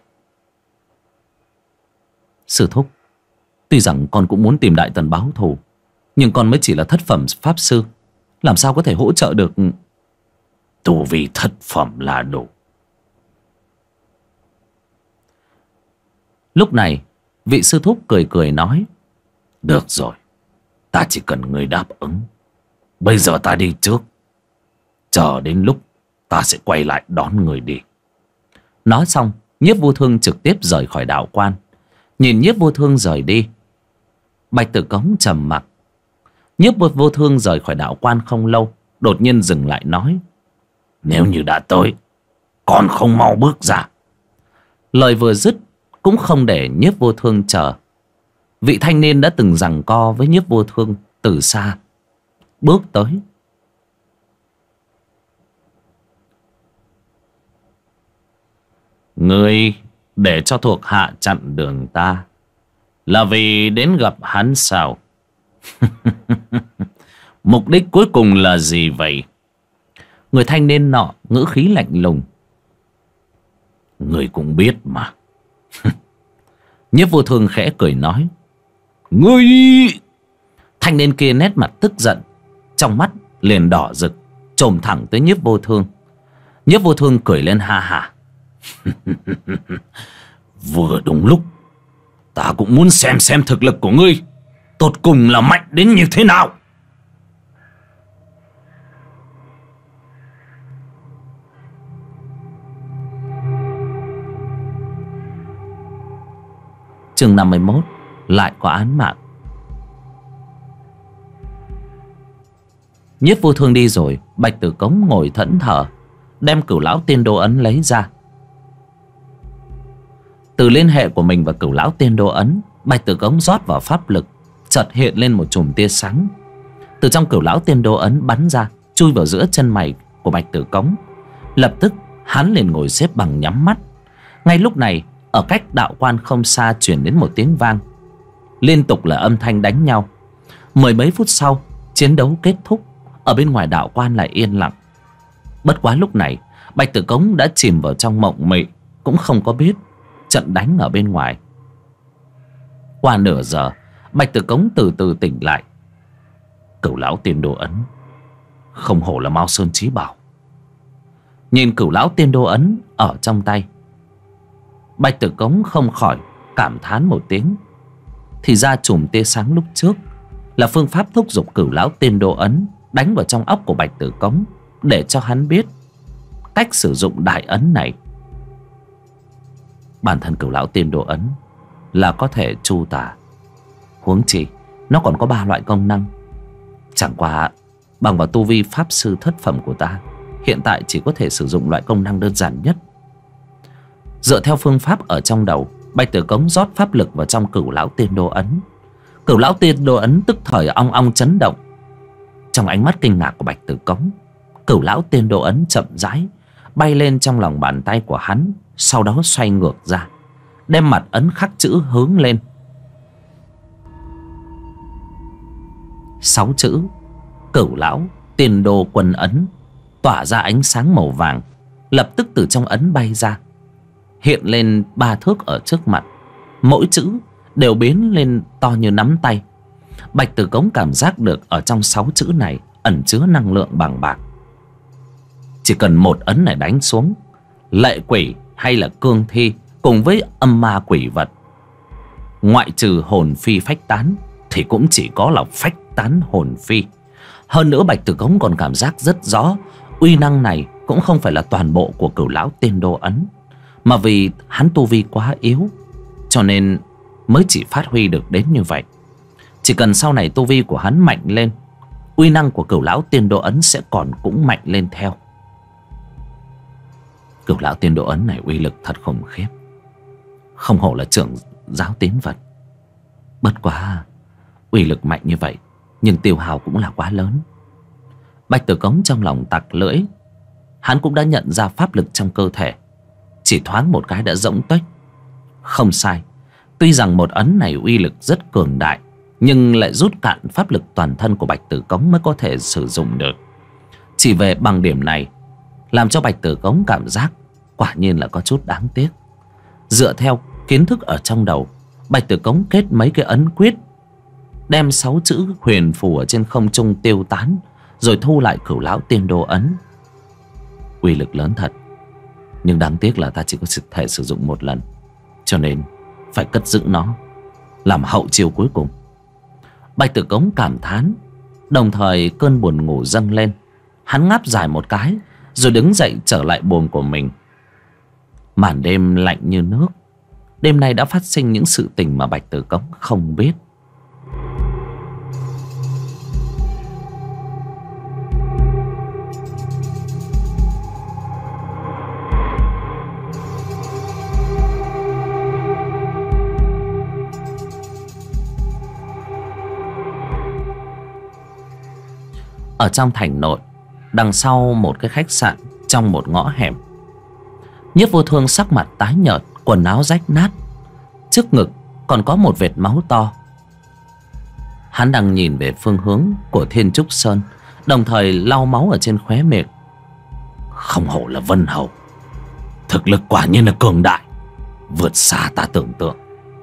S1: Sư thúc, tuy rằng con cũng muốn tìm Đại Tần báo thù, nhưng con mới chỉ là thất phẩm pháp sư, làm sao có thể hỗ trợ được?
S2: Tu vi thất phẩm là đủ.
S1: Lúc này, vị sư thúc cười cười nói:
S2: được rồi, ta chỉ cần người đáp ứng. Bây giờ ta đi trước, chờ đến lúc ta sẽ quay lại đón người đi.
S1: Nói xong, Nhiếp Vô Thương trực tiếp rời khỏi đạo quan. Nhìn Nhiếp Vô Thương rời đi, Bạch Tử Cống trầm mặc. Nhiếp Vô Thương rời khỏi đạo quan không lâu, đột nhiên dừng lại nói:
S2: nếu như đã tới, còn không mau bước ra.
S1: Lời vừa dứt, cũng không để Nhiếp Vô Thương chờ. Vị thanh niên đã từng giằng co với Nhiếp Vô Thương từ xa bước tới.
S2: Ngươi để cho thuộc hạ chặn đường ta là vì đến gặp hắn sao? Mục đích cuối cùng là gì vậy?
S1: Người thanh niên nọ ngữ khí lạnh lùng.
S2: Ngươi cũng biết mà.
S1: Nhiếp Vô Thương khẽ cười nói:
S2: ngươi...
S1: Thanh niên kia nét mặt tức giận, trong mắt liền đỏ rực, chồm thẳng tới Nhiếp Vô Thương. Nhiếp Vô Thương cười lên ha hả.
S2: Vừa đúng lúc, ta cũng muốn xem thực lực của ngươi tột cùng là mạnh đến như thế nào.
S1: Chương 51: lại có án mạng. Nhiếp Vô Thương đi rồi, Bạch Tử Cống ngồi thẫn thờ. đem Cửu Lão Tiên Đô Ấn lấy ra. Từ liên hệ của mình và Cửu Lão Tiên Đô Ấn, Bạch Tử Cống rót vào pháp lực, chợt hiện lên một chùm tia sáng từ trong Cửu Lão Tiên Đô Ấn bắn ra, chui vào giữa chân mày của Bạch Tử Cống. Lập tức hắn liền ngồi xếp bằng nhắm mắt. Ngay lúc này, ở cách đạo quan không xa truyền đến một tiếng vang, liên tục là âm thanh đánh nhau. Mười mấy phút sau, chiến đấu kết thúc. Ở bên ngoài đạo quan lại yên lặng. Bất quá lúc này, Bạch Tử Cống đã chìm vào trong mộng mị, cũng không có biết trận đánh ở bên ngoài. Qua nửa giờ, Bạch Tử Cống từ từ tỉnh lại. Cửu Lão Tiên Đô Ấn, không hổ là Mao Sơn Chí Bảo. Nhìn Cửu Lão Tiên Đô Ấn ở trong tay, Bạch Tử Cống không khỏi cảm thán một tiếng. Thì ra chùm tia sáng lúc trước là phương pháp thúc giục Cửu Lão Tiên Đô Ấn đánh vào trong óc của Bạch Tử Cống, để cho hắn biết cách sử dụng đại ấn này. Bản thân Cửu Lão Tiên Đô Ấn là có thể chu tà, huống chi nó còn có 3 loại công năng. Chẳng qua bằng vào tu vi pháp sư thất phẩm của ta, hiện tại chỉ có thể sử dụng loại công năng đơn giản nhất. Dựa theo phương pháp ở trong đầu, Bạch Tử Cống rót pháp lực vào trong Cửu Lão Tiên Đô Ấn. Cửu Lão Tiên Đô Ấn tức thời ong ong chấn động. Trong ánh mắt kinh ngạc của Bạch Tử Cống, Cửu Lão Tiên Đô Ấn chậm rãi bay lên trong lòng bàn tay của hắn, sau đó xoay ngược ra, đem mặt ấn khắc chữ hướng lên. 6 chữ Cửu Lão Tiên Đô Quân Ấn tỏa ra ánh sáng màu vàng, lập tức từ trong ấn bay ra, hiện lên 3 thước ở trước mặt. Mỗi chữ đều biến lên to như nắm tay. Bạch Tử Cống cảm giác được ở trong 6 chữ này ẩn chứa năng lượng bằng bạc. Chỉ cần một ấn này đánh xuống, lệ quỷ hay là cương thi cùng với âm ma quỷ vật, ngoại trừ hồn phi phách tán thì cũng chỉ có là phách tán hồn phi. Hơn nữa Bạch Tử Cống còn cảm giác rất rõ, uy năng này cũng không phải là toàn bộ của Cửu Lão Tiên Đô Ấn, mà vì hắn tu vi quá yếu, cho nên mới chỉ phát huy được đến như vậy. Chỉ cần sau này tu vi của hắn mạnh lên, uy năng của Cửu Lão Tiên Đô Ấn sẽ còn cũng mạnh lên theo. Cửu Lão Tiên Đô Ấn này uy lực thật khủng khiếp, không hổ là trưởng giáo tín vật. Bất quá uy lực mạnh như vậy, nhưng tiêu hao cũng là quá lớn. Bạch Tử Cống trong lòng tặc lưỡi. Hắn cũng đã nhận ra pháp lực trong cơ thể chỉ thoáng một cái đã rỗng tuếch. Không sai, tuy rằng một ấn này uy lực rất cường đại, nhưng lại rút cạn pháp lực toàn thân của Bạch Tử Cống mới có thể sử dụng được. Chỉ về bằng điểm này, làm cho Bạch Tử Cống cảm giác quả nhiên là có chút đáng tiếc. Dựa theo kiến thức ở trong đầu, Bạch Tử Cống kết mấy cái ấn quyết, đem 6 chữ huyền phù ở trên không trung tiêu tán, rồi thu lại Cửu Lão Tiên Đô Ấn. Uy lực lớn thật, nhưng đáng tiếc là ta chỉ có thể sử dụng một lần, cho nên phải cất giữ nó làm hậu chiêu cuối cùng. Bạch Tử Cống cảm thán, đồng thời cơn buồn ngủ dâng lên. Hắn ngáp dài một cái, rồi đứng dậy trở lại buồng của mình. Màn đêm lạnh như nước. Đêm nay đã phát sinh những sự tình mà Bạch Tử Cống không biết. Ở trong thành nội, đằng sau một cái khách sạn, trong một ngõ hẻm, Nhiếp Vô Thương sắc mặt tái nhợt, quần áo rách nát, trước ngực còn có một vệt máu to. Hắn đang nhìn về phương hướng của Thiên Trúc Sơn, đồng thời lau máu ở trên khóe miệng. Không hổ là Vân Hầu, thực lực quả nhiên là cường đại, vượt xa ta tưởng tượng.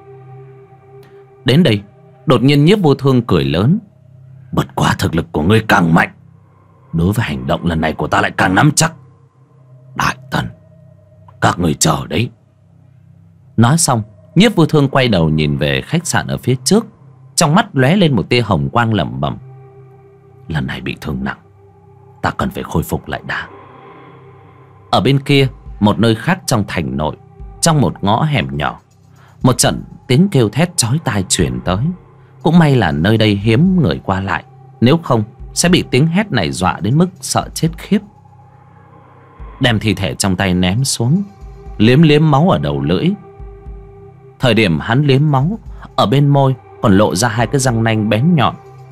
S1: Đến đây, đột nhiên Nhiếp Vô Thương cười lớn. Bất quá thực lực của ngươi càng mạnh, đối với hành động lần này của ta lại càng nắm chắc. Đại Tần, các người chờ đấy. Nói xong, Nhiếp Vô Thương quay đầu nhìn về khách sạn ở phía trước, trong mắt lóe lên một tia hồng quang, lẩm bẩm. Lần này bị thương nặng, ta cần phải khôi phục lại đã. Ở bên kia, một nơi khác trong thành nội, trong một ngõ hẻm nhỏ, một trận tiếng kêu thét chói tai truyền tới. Cũng may là nơi đây hiếm người qua lại, nếu không sẽ bị tiếng hét này dọa đến mức sợ chết khiếp. đem thi thể trong tay ném xuống, liếm liếm máu ở đầu lưỡi. Thời điểm hắn liếm máu, ở bên môi còn lộ ra hai cái răng nanh bén nhọn.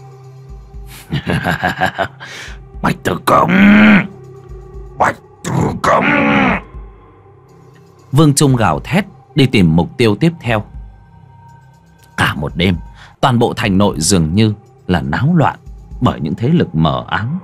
S2: Bạch Tử Cống, Bạch Tử Cống.
S1: Vương Trung gào thét đi tìm mục tiêu tiếp theo. Cả một đêm, toàn bộ thành nội dường như là náo loạn bởi những thế lực mờ ám.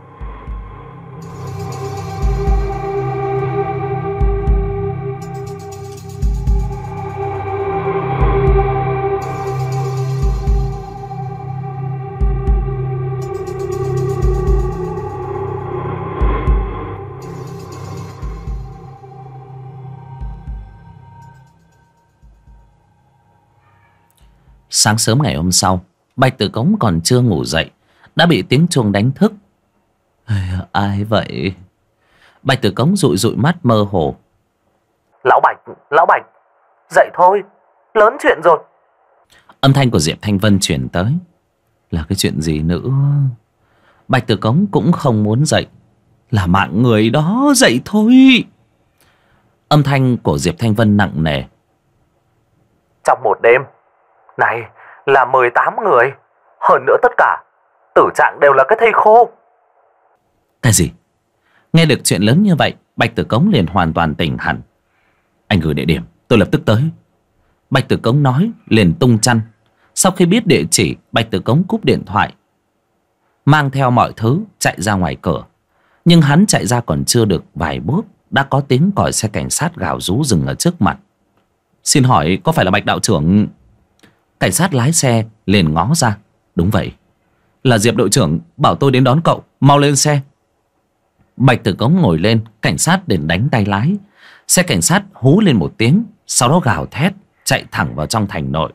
S1: Sáng sớm ngày hôm sau, Bạch Tử Cống còn chưa ngủ dậy đã bị tiếng chuông đánh thức. Ai vậy? Bạch Tử Cống dụi dụi mắt mơ hồ.
S3: Lão Bạch, dậy thôi, lớn chuyện rồi.
S1: Âm thanh của Diệp Thanh Vân truyền tới. Là cái chuyện gì nữa? Bạch Tử Cống cũng không muốn dậy. Là mạng người đó, dậy thôi. Âm thanh của Diệp Thanh Vân nặng nề.
S3: Trong một đêm này là 18 người. Hơn nữa tất cả tử trạng đều là cái thây khô.
S1: Cái gì? Nghe được chuyện lớn như vậy, Bạch Tử Cống liền hoàn toàn tỉnh hẳn. Anh gửi địa điểm, tôi lập tức tới. Bạch Tử Cống nói liền tung chăn. Sau khi biết địa chỉ, Bạch Tử Cống cúp điện thoại, mang theo mọi thứ chạy ra ngoài cửa. Nhưng hắn chạy ra còn chưa được vài bước, đã có tiếng còi xe cảnh sát gào rú dừng ở trước mặt. Xin hỏi có phải là Bạch đạo trưởng? Cảnh sát lái xe liền ngó ra. Đúng vậy, là Diệp đội trưởng, bảo tôi đến đón cậu, mau lên xe. Bạch Tử Cống ngồi lên, cảnh sát liền đánh tay lái. Xe cảnh sát hú lên một tiếng, sau đó gào thét chạy thẳng vào trong thành nội.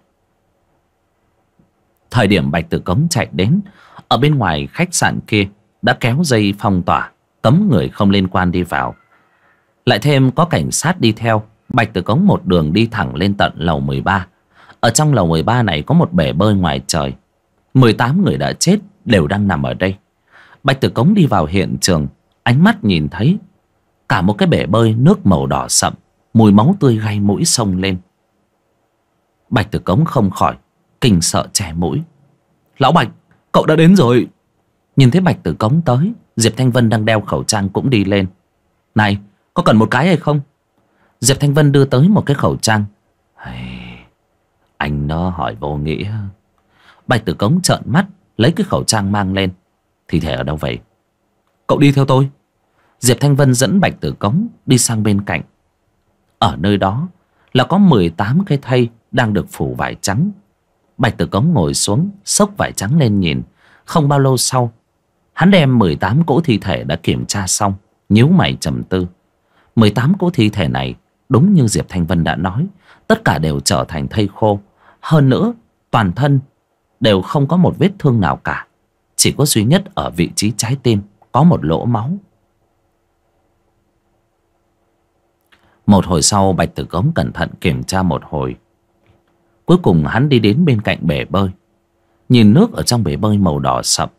S1: Thời điểm Bạch Tử Cống chạy đến, ở bên ngoài khách sạn kia đã kéo dây phong tỏa, cấm người không liên quan đi vào. Lại thêm có cảnh sát đi theo, Bạch Tử Cống một đường đi thẳng lên tận lầu 13. Ở trong lầu 13 này có một bể bơi ngoài trời. 18 người đã chết đều đang nằm ở đây. Bạch Tử Cống đi vào hiện trường, ánh mắt nhìn thấy cả một cái bể bơi nước màu đỏ sậm, mùi máu tươi gai mũi xông lên. Bạch Tử Cống không khỏi kinh sợ che mũi. Lão Bạch, cậu đã đến rồi. Nhìn thấy Bạch Tử Cống tới, Diệp Thanh Vân đang đeo khẩu trang cũng đi lên. Này, có cần một cái hay không? Diệp Thanh Vân đưa tới một cái khẩu trang. Anh nó hỏi vô nghĩa. Bạch Tử Cống trợn mắt lấy cái khẩu trang mang lên. Thi thể ở đâu vậy? Cậu đi theo tôi. Diệp Thanh Vân dẫn Bạch Tử Cống đi sang bên cạnh. Ở nơi đó là có 18 cái thây đang được phủ vải trắng. Bạch Tử Cống ngồi xuống, xốc vải trắng lên nhìn. Không bao lâu sau, hắn đem 18 cỗ thi thể đã kiểm tra xong, nhíu mày trầm tư. 18 cỗ thi thể này đúng như Diệp Thanh Vân đã nói, tất cả đều trở thành thây khô. Hơn nữa, toàn thân đều không có một vết thương nào cả. Chỉ có duy nhất ở vị trí trái tim có một lỗ máu. Một hồi sau, Bạch Tử Cống cẩn thận kiểm tra một hồi. Cuối cùng hắn đi đến bên cạnh bể bơi, nhìn nước ở trong bể bơi màu đỏ sậm.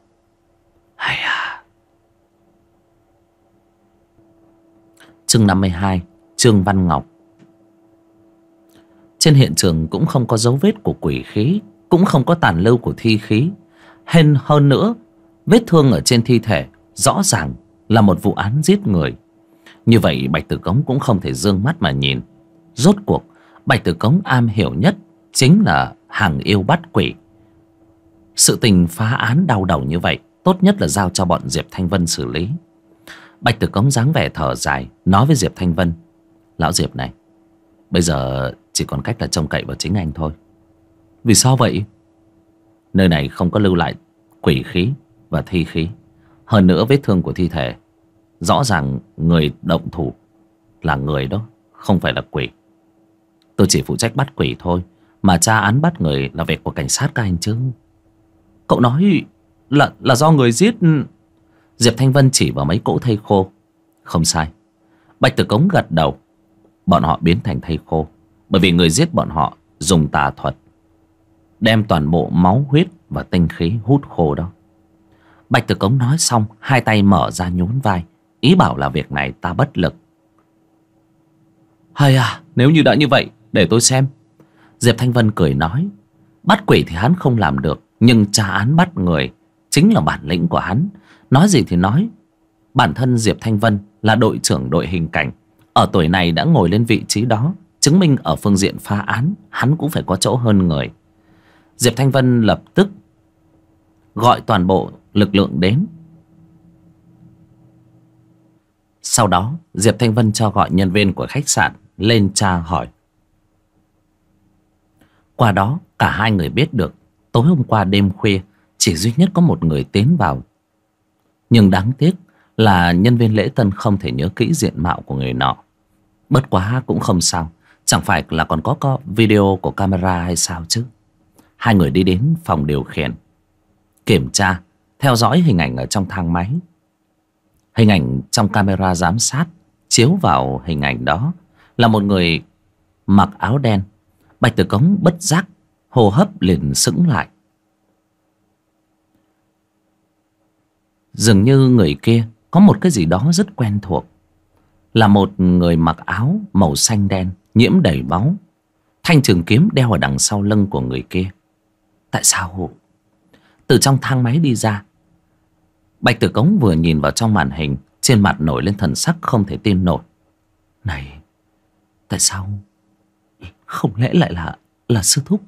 S1: Chương 52, Trương Văn Ngọc. Trên hiện trường cũng không có dấu vết của quỷ khí, cũng không có tàn lưu của thi khí. Hơn nữa, vết thương ở trên thi thể rõ ràng là một vụ án giết người. Như vậy Bạch Tử Cống cũng không thể dương mắt mà nhìn. Rốt cuộc Bạch Tử Cống am hiểu nhất chính là hàng yêu bắt quỷ. Sự tình phá án đau đầu như vậy, tốt nhất là giao cho bọn Diệp Thanh Vân xử lý. Bạch Tử Cống dáng vẻ thở dài, nói với Diệp Thanh Vân: Lão Diệp này, bây giờ chỉ còn cách là trông cậy vào chính anh thôi. Vì sao vậy? Nơi này không có lưu lại quỷ khí và thi khí. Hơn nữa vết thương của thi thể rõ ràng người động thủ là người đó, không phải là quỷ. Tôi chỉ phụ trách bắt quỷ thôi, mà tra án bắt người là việc của cảnh sát các anh chứ. Cậu nói là do người giết. Diệp Thanh Vân chỉ vào mấy cỗ thây khô. Không sai. Bạch Tử Cống gật đầu. Bọn họ biến thành thây khô bởi vì người giết bọn họ dùng tà thuật, đem toàn bộ máu huyết và tinh khí hút khô đó. Bạch Tử Cống nói xong, hai tay mở ra nhún vai, ý bảo là việc này ta bất lực. Hay à, nếu như đã như vậy, để tôi xem. Diệp Thanh Vân cười nói. Bắt quỷ thì hắn không làm được, nhưng tra án bắt người chính là bản lĩnh của hắn. Nói gì thì nói, bản thân Diệp Thanh Vân là đội trưởng đội hình cảnh, ở tuổi này đã ngồi lên vị trí đó, chứng minh ở phương diện phá án hắn cũng phải có chỗ hơn người. Diệp Thanh Vân lập tức gọi toàn bộ lực lượng đến. Sau đó Diệp Thanh Vân cho gọi nhân viên của khách sạn lên tra hỏi. Qua đó cả hai người biết được tối hôm qua đêm khuya chỉ duy nhất có một người tiến vào. Nhưng đáng tiếc là nhân viên lễ tân không thể nhớ kỹ diện mạo của người nọ. Bất quá cũng không sao, chẳng phải là còn có video của camera hay sao chứ. Hai người đi đến phòng điều khiển, kiểm tra, theo dõi hình ảnh ở trong thang máy. Hình ảnh trong camera giám sát chiếu vào hình ảnh đó là một người mặc áo đen. Bạch Tử Cống bất giác hô hấp liền sững lại. Dường như người kia có một cái gì đó rất quen thuộc. Là một người mặc áo màu xanh đen nhiễm đầy máu. Thanh trường kiếm đeo ở đằng sau lưng của người kia. Tại sao? Từ trong thang máy đi ra, Bạch Tử Cống vừa nhìn vào trong màn hình, trên mặt nổi lên thần sắc không thể tin nổi. Này, tại sao? Không lẽ lại là sư thúc?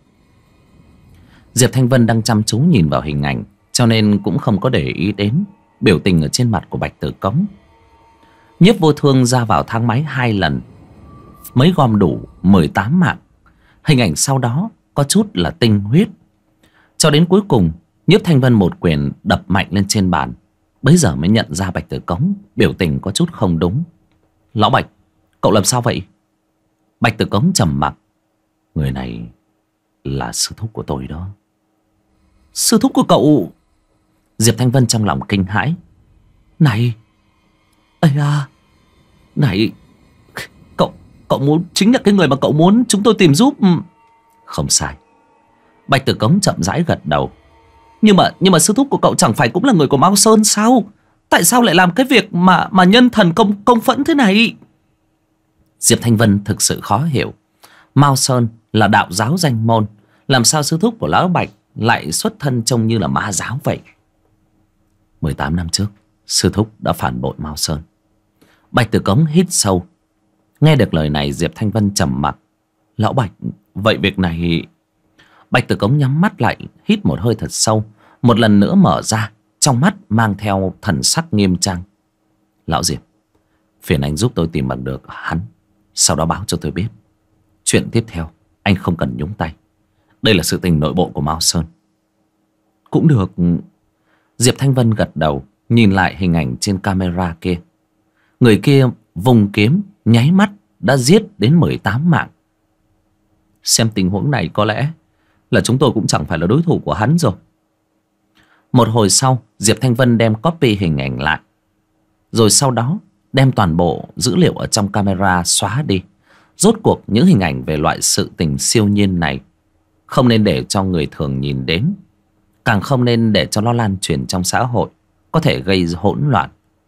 S1: Diệp Thanh Vân đang chăm chú nhìn vào hình ảnh, cho nên cũng không có để ý đến biểu tình ở trên mặt của Bạch Tử Cống. Nhiếp Vô Thương ra vào thang máy 2 lần mới gom đủ 18 mạng. Hình ảnh sau đó có chút là tinh huyết. Cho đến cuối cùng Nhiếp Thanh Vân một quyền đập mạnh lên trên bàn, bấy giờ mới nhận ra Bạch Tử Cống biểu tình có chút không đúng. Lão Bạch, cậu làm sao vậy? Bạch Tử Cống trầm mặc. Người này là sư thúc của tôi đó. Sư thúc của cậu? Diệp Thanh Vân trong lòng kinh hãi. Này, ây à, này, cậu muốn chính là cái người mà cậu muốn chúng tôi tìm giúp. Không sai. Bạch Tử Cống chậm rãi gật đầu. Nhưng mà sư thúc của cậu chẳng phải cũng là người của Mao Sơn sao? Tại sao lại làm cái việc mà nhân thần công phẫn thế này? Diệp Thanh Vân thực sự khó hiểu. Mao Sơn là đạo giáo danh môn, làm sao sư thúc của Lão Bạch lại xuất thân trông như là ma giáo vậy? 18 năm trước sư thúc đã phản bội Mao Sơn. Bạch Tử Cống hít sâu. Nghe được lời này Diệp Thanh Vân trầm mặc. Lão Bạch, vậy việc này... Bạch Tử Cống nhắm mắt lại, hít một hơi thật sâu, một lần nữa mở ra, trong mắt mang theo thần sắc nghiêm trang. Lão Diệp, phiền anh giúp tôi tìm bằng được hắn, sau đó báo cho tôi biết. Chuyện tiếp theo anh không cần nhúng tay, đây là sự tình nội bộ của Mao Sơn. Cũng được. Diệp Thanh Vân gật đầu, nhìn lại hình ảnh trên camera kia. Người kia vùng kiếm, nháy mắt đã giết đến 18 mạng. Xem tình huống này có lẽ là chúng tôi cũng chẳng phải là đối thủ của hắn rồi. Một hồi sau Diệp Thanh Vân đem copy hình ảnh lại, rồi sau đó đem toàn bộ dữ liệu ở trong camera xóa đi. Rốt cuộc những hình ảnh về loại sự tình siêu nhiên này không nên để cho người thường nhìn đến, càng không nên để cho nó lan truyền trong xã hội, có thể gây hỗn loạn.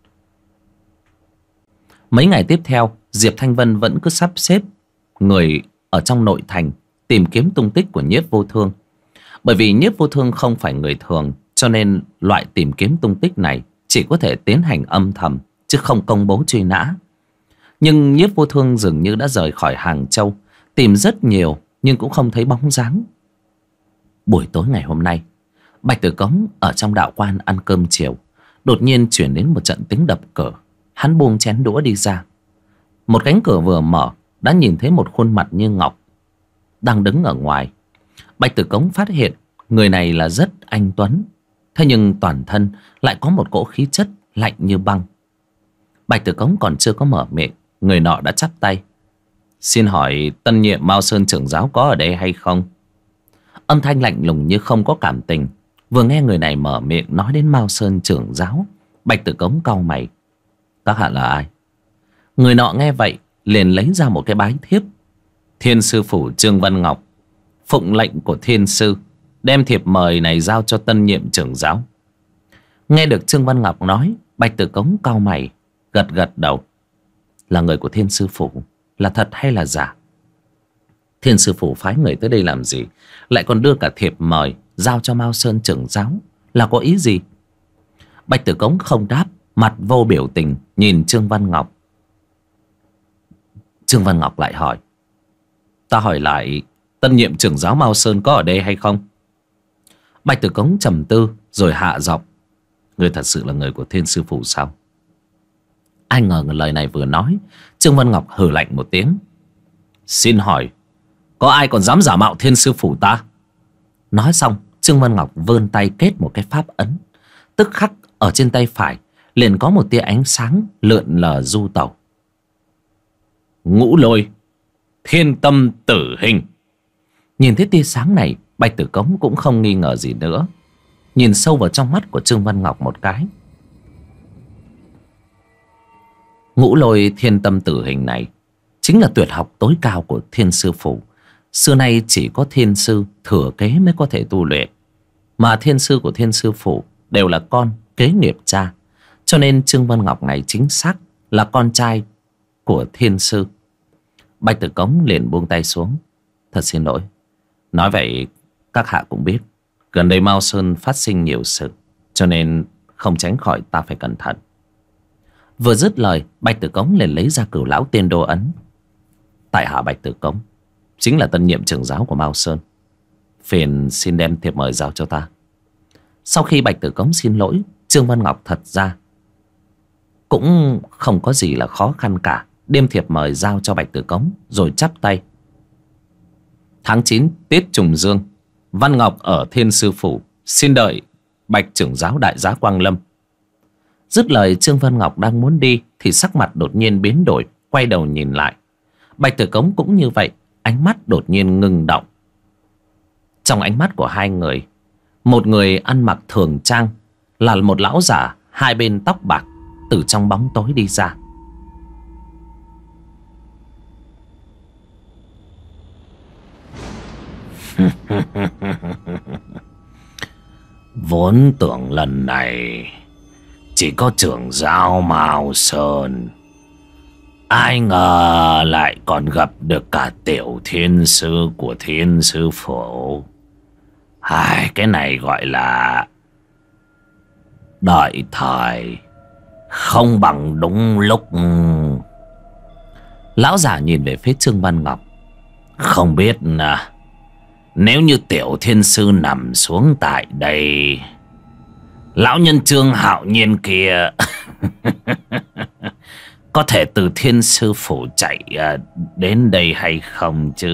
S1: Mấy ngày tiếp theo Diệp Thanh Vân vẫn cứ sắp xếp người ở trong nội thành tìm kiếm tung tích của Nhiếp Vô Thương. Bởi vì Nhiếp Vô Thương không phải người thường, cho nên loại tìm kiếm tung tích này chỉ có thể tiến hành âm thầm, chứ không công bố truy nã. Nhưng Nhiếp Vô Thương dường như đã rời khỏi Hàng Châu, tìm rất nhiều nhưng cũng không thấy bóng dáng. Buổi tối ngày hôm nay, Bạch Tử Cống ở trong đạo quan ăn cơm chiều, đột nhiên chuyển đến một trận tiếng đập cửa. Hắn buông chén đũa đi ra. Một cánh cửa vừa mở, đã nhìn thấy một khuôn mặt như ngọc đang đứng ở ngoài. Bạch Tử Cống phát hiện người này là rất anh tuấn, thế nhưng toàn thân lại có một cỗ khí chất lạnh như băng. Bạch Tử Cống còn chưa có mở miệng, người nọ đã chắp tay. Xin hỏi tân nhiệm Mao Sơn trưởng giáo có ở đây hay không? Âm thanh lạnh lùng như không có cảm tình. Vừa nghe người này mở miệng nói đến Mao Sơn trưởng giáo, Bạch Tử Cống cau mày. Các hạ là ai? Người nọ nghe vậy liền lấy ra một cái bái thiếp. Thiên sư phủ Trương Văn Ngọc phụng lệnh của thiên sư đem thiệp mời này giao cho tân nhiệm trưởng giáo. Nghe được Trương Văn Ngọc nói, Bạch Tử Cống cau mày, gật gật đầu. Là người của thiên sư phủ, là thật hay là giả. Thiên sư phụ phái người tới đây làm gì, lại còn đưa cả thiệp mời giao cho Mao Sơn trưởng giáo, là có ý gì? Bạch Tử Cống không đáp, mặt vô biểu tình nhìn Trương Văn Ngọc. Trương Văn Ngọc lại hỏi: ta hỏi lại, tân nhiệm trưởng giáo Mao Sơn có ở đây hay không? Bạch Tử Cống trầm tư rồi hạ giọng: người thật sự là người của Thiên sư phụ sao? Ai ngờ lời này vừa nói, Trương Văn Ngọc hừ lạnh một tiếng: xin hỏi, có ai còn dám giả mạo Thiên sư phụ ta? Nói xong, Trương Văn Ngọc vươn tay kết một cái pháp ấn. Tức khắc ở trên tay phải liền có một tia ánh sáng lượn lờ du tẩu. Ngũ Lôi, Thiên Tâm Tử Hình. Nhìn thấy tia sáng này, Bạch Tử Cống cũng không nghi ngờ gì nữa, nhìn sâu vào trong mắt của Trương Văn Ngọc một cái. Ngũ Lôi Thiên Tâm Tử Hình này chính là tuyệt học tối cao của Thiên sư phụ. Xưa nay chỉ có thiên sư thừa kế mới có thể tu luyện, mà thiên sư của Thiên sư phụ đều là con kế nghiệp cha, cho nên Trương Văn Ngọc này chính xác là con trai của thiên sư. Bạch Tử Cống liền buông tay xuống: thật xin lỗi. Nói vậy các hạ cũng biết, gần đây Mao Sơn phát sinh nhiều sự, cho nên không tránh khỏi ta phải cẩn thận. Vừa dứt lời, Bạch Tử Cống liền lấy ra Cửu Lão Tiên Đô ấn. Tại hạ Bạch Tử Cống chính là tân nhiệm trưởng giáo của Mao Sơn, phiền xin đem thiệp mời giao cho ta. Sau khi Bạch Tử Cống xin lỗi, Trương Văn Ngọc thật ra cũng không có gì là khó khăn cả, đem thiệp mời giao cho Bạch Tử Cống rồi chắp tay: tháng 9 tiết trùng dương, Văn Ngọc ở Thiên sư phủ xin đợi Bạch trưởng giáo đại giá quang lâm. Dứt lời, Trương Văn Ngọc đang muốn đi thì sắc mặt đột nhiên biến đổi, quay đầu nhìn lại. Bạch Tử Cống cũng như vậy, ánh mắt đột nhiên ngưng động. Trong ánh mắt của hai người, một người ăn mặc thường trang là một lão giả hai bên tóc bạc từ trong bóng tối đi ra.
S2: Vốn tưởng lần này chỉ có trưởng giáo Mao Sơn, ai ngờ lại còn gặp được cả tiểu thiên sư của Thiên sư phụ. Hai cái này gọi là đợi thời không bằng đúng lúc.
S1: Lão giả nhìn về phía Trương Văn Ngọc:
S2: không biết nếu như tiểu thiên sư nằm xuống tại đây, lão nhân Trương Hạo Nhiên kia có thể từ Thiên sư phủ chạy đến đây hay không chứ?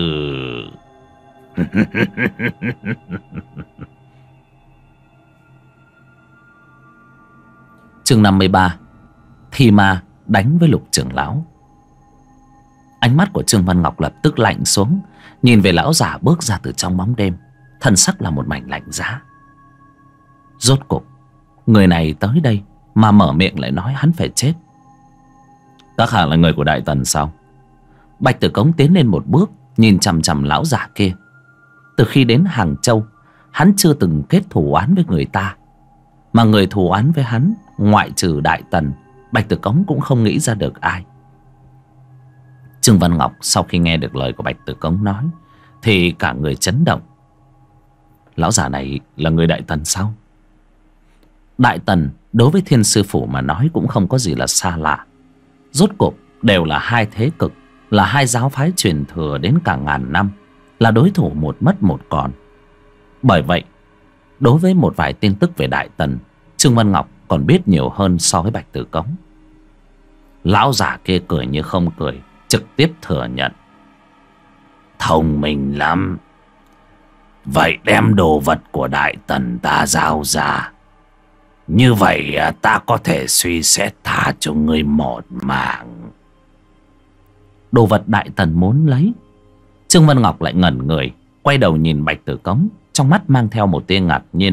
S1: Chương 53: Thi ma đánh với Lục trưởng lão. Ánh mắt của Trương Văn Ngọc lập tức lạnh xuống, nhìn về lão giả bước ra từ trong bóng đêm, thân sắc là một mảnh lạnh giá. Rốt cục người này tới đây mà mở miệng lại nói hắn phải chết. Các hạ là người của Đại Tần sao? Bạch Tử Cống tiến lên một bước, nhìn chằm chằm lão giả kia. Từ khi đến Hàng Châu, hắn chưa từng kết thù oán với người ta, mà người thù oán với hắn ngoại trừ Đại Tần, Bạch Tử Cống cũng không nghĩ ra được ai. Trương Văn Ngọc sau khi nghe được lời của Bạch Tử Cống nói thì cả người chấn động. Lão giả này là người Đại Tần sao? Đại Tần đối với Thiên sư phủ mà nói cũng không có gì là xa lạ. Rốt cuộc đều là hai thế cực, là hai giáo phái truyền thừa đến cả ngàn năm, là đối thủ một mất một còn. Bởi vậy, đối với một vài tin tức về Đại Tần, Trương Văn Ngọc còn biết nhiều hơn so với Bạch Tử Cống. Lão giả kia cười như không cười, trực tiếp thừa nhận:
S2: thông minh lắm. Vậy đem đồ vật của Đại Tần ta giao ra, như vậy ta có thể suy xét tha cho ngươi một mạng.
S1: Đồ vật Đại Tần muốn lấy? Trương Văn Ngọc lại ngẩn người, quay đầu nhìn Bạch Tử Cống, trong mắt mang theo một tia ngạc nhiên.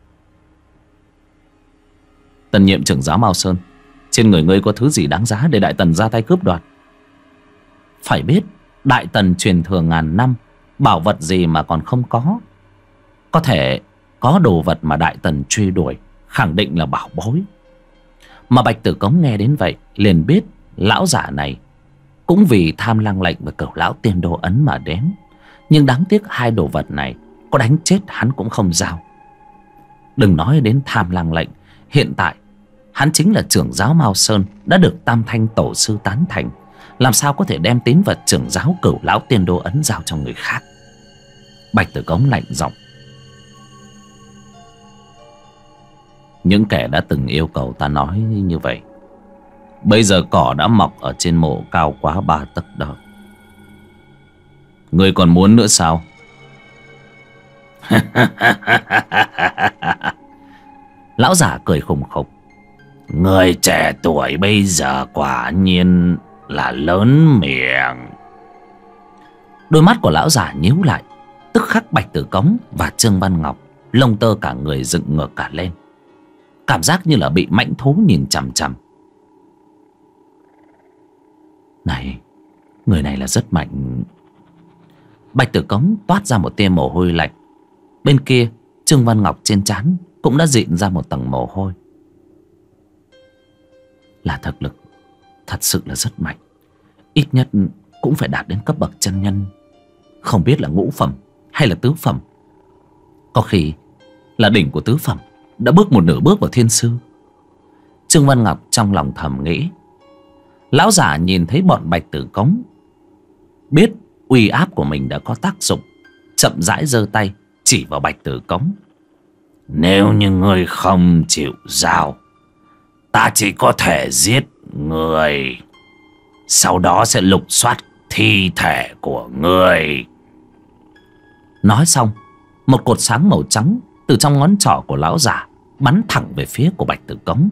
S1: Tân nhiệm trưởng giáo Mao Sơn, trên người ngươi có thứ gì đáng giá để Đại Tần ra tay cướp đoạt? Phải biết Đại Tần truyền thừa ngàn năm, bảo vật gì mà còn không có. Có thể có đồ vật mà Đại Tần truy đuổi, khẳng định là bảo bối. Mà Bạch Tử Cống nghe đến vậy liền biết lão giả này cũng vì tham lang lệnh và cửu lão tiên đô ấn mà đến. Nhưng đáng tiếc hai đồ vật này có đánh chết hắn cũng không giao. Đừng nói đến tham lang lệnh, hiện tại hắn chính là trưởng giáo Mao Sơn, đã được Tam Thanh tổ sư tán thành, làm sao có thể đem tín vật trưởng giáo cửu lão tiên đô ấn giao cho người khác. Bạch Tử Cống lạnh giọng: những kẻ đã từng yêu cầu ta nói như vậy, bây giờ cỏ đã mọc ở trên mộ cao quá 3 tấc đó. Ngươi còn muốn nữa sao? Lão giả cười khùng khục:
S2: Người trẻ tuổi bây giờ quả nhiên là lớn miệng.
S1: Đôi mắt của lão giả nhíu lại. Tức khắc Bạch Tử Cống và Trương Văn Ngọc lông tơ cả người dựng ngược cả lên, cảm giác như là bị mãnh thú nhìn chằm chằm. Này, người này là rất mạnh. Bạch Tử Cống toát ra một tia mồ hôi lạnh. Bên kia Trương Văn Ngọc trên trán cũng đã dịn ra một tầng mồ hôi. Là thực lực thật sự là rất mạnh, ít nhất cũng phải đạt đến cấp bậc chân nhân. Không biết là ngũ phẩm hay là tứ phẩm, có khi là đỉnh của tứ phẩm, đã bước một nửa bước vào thiên sư. Trương Văn Ngọc trong lòng thầm nghĩ. Lão giả nhìn thấy bọn Bạch Tử Cống, biết uy áp của mình đã có tác dụng, chậm rãi giơ tay chỉ vào Bạch Tử Cống:
S2: Nếu như ngươi không chịu giao, ta chỉ có thể giết người, sau đó sẽ lục soát thi thể của ngươi.
S1: Nói xong, một cột sáng màu trắng từ trong ngón trỏ của lão giả bắn thẳng về phía của Bạch Tử Cống.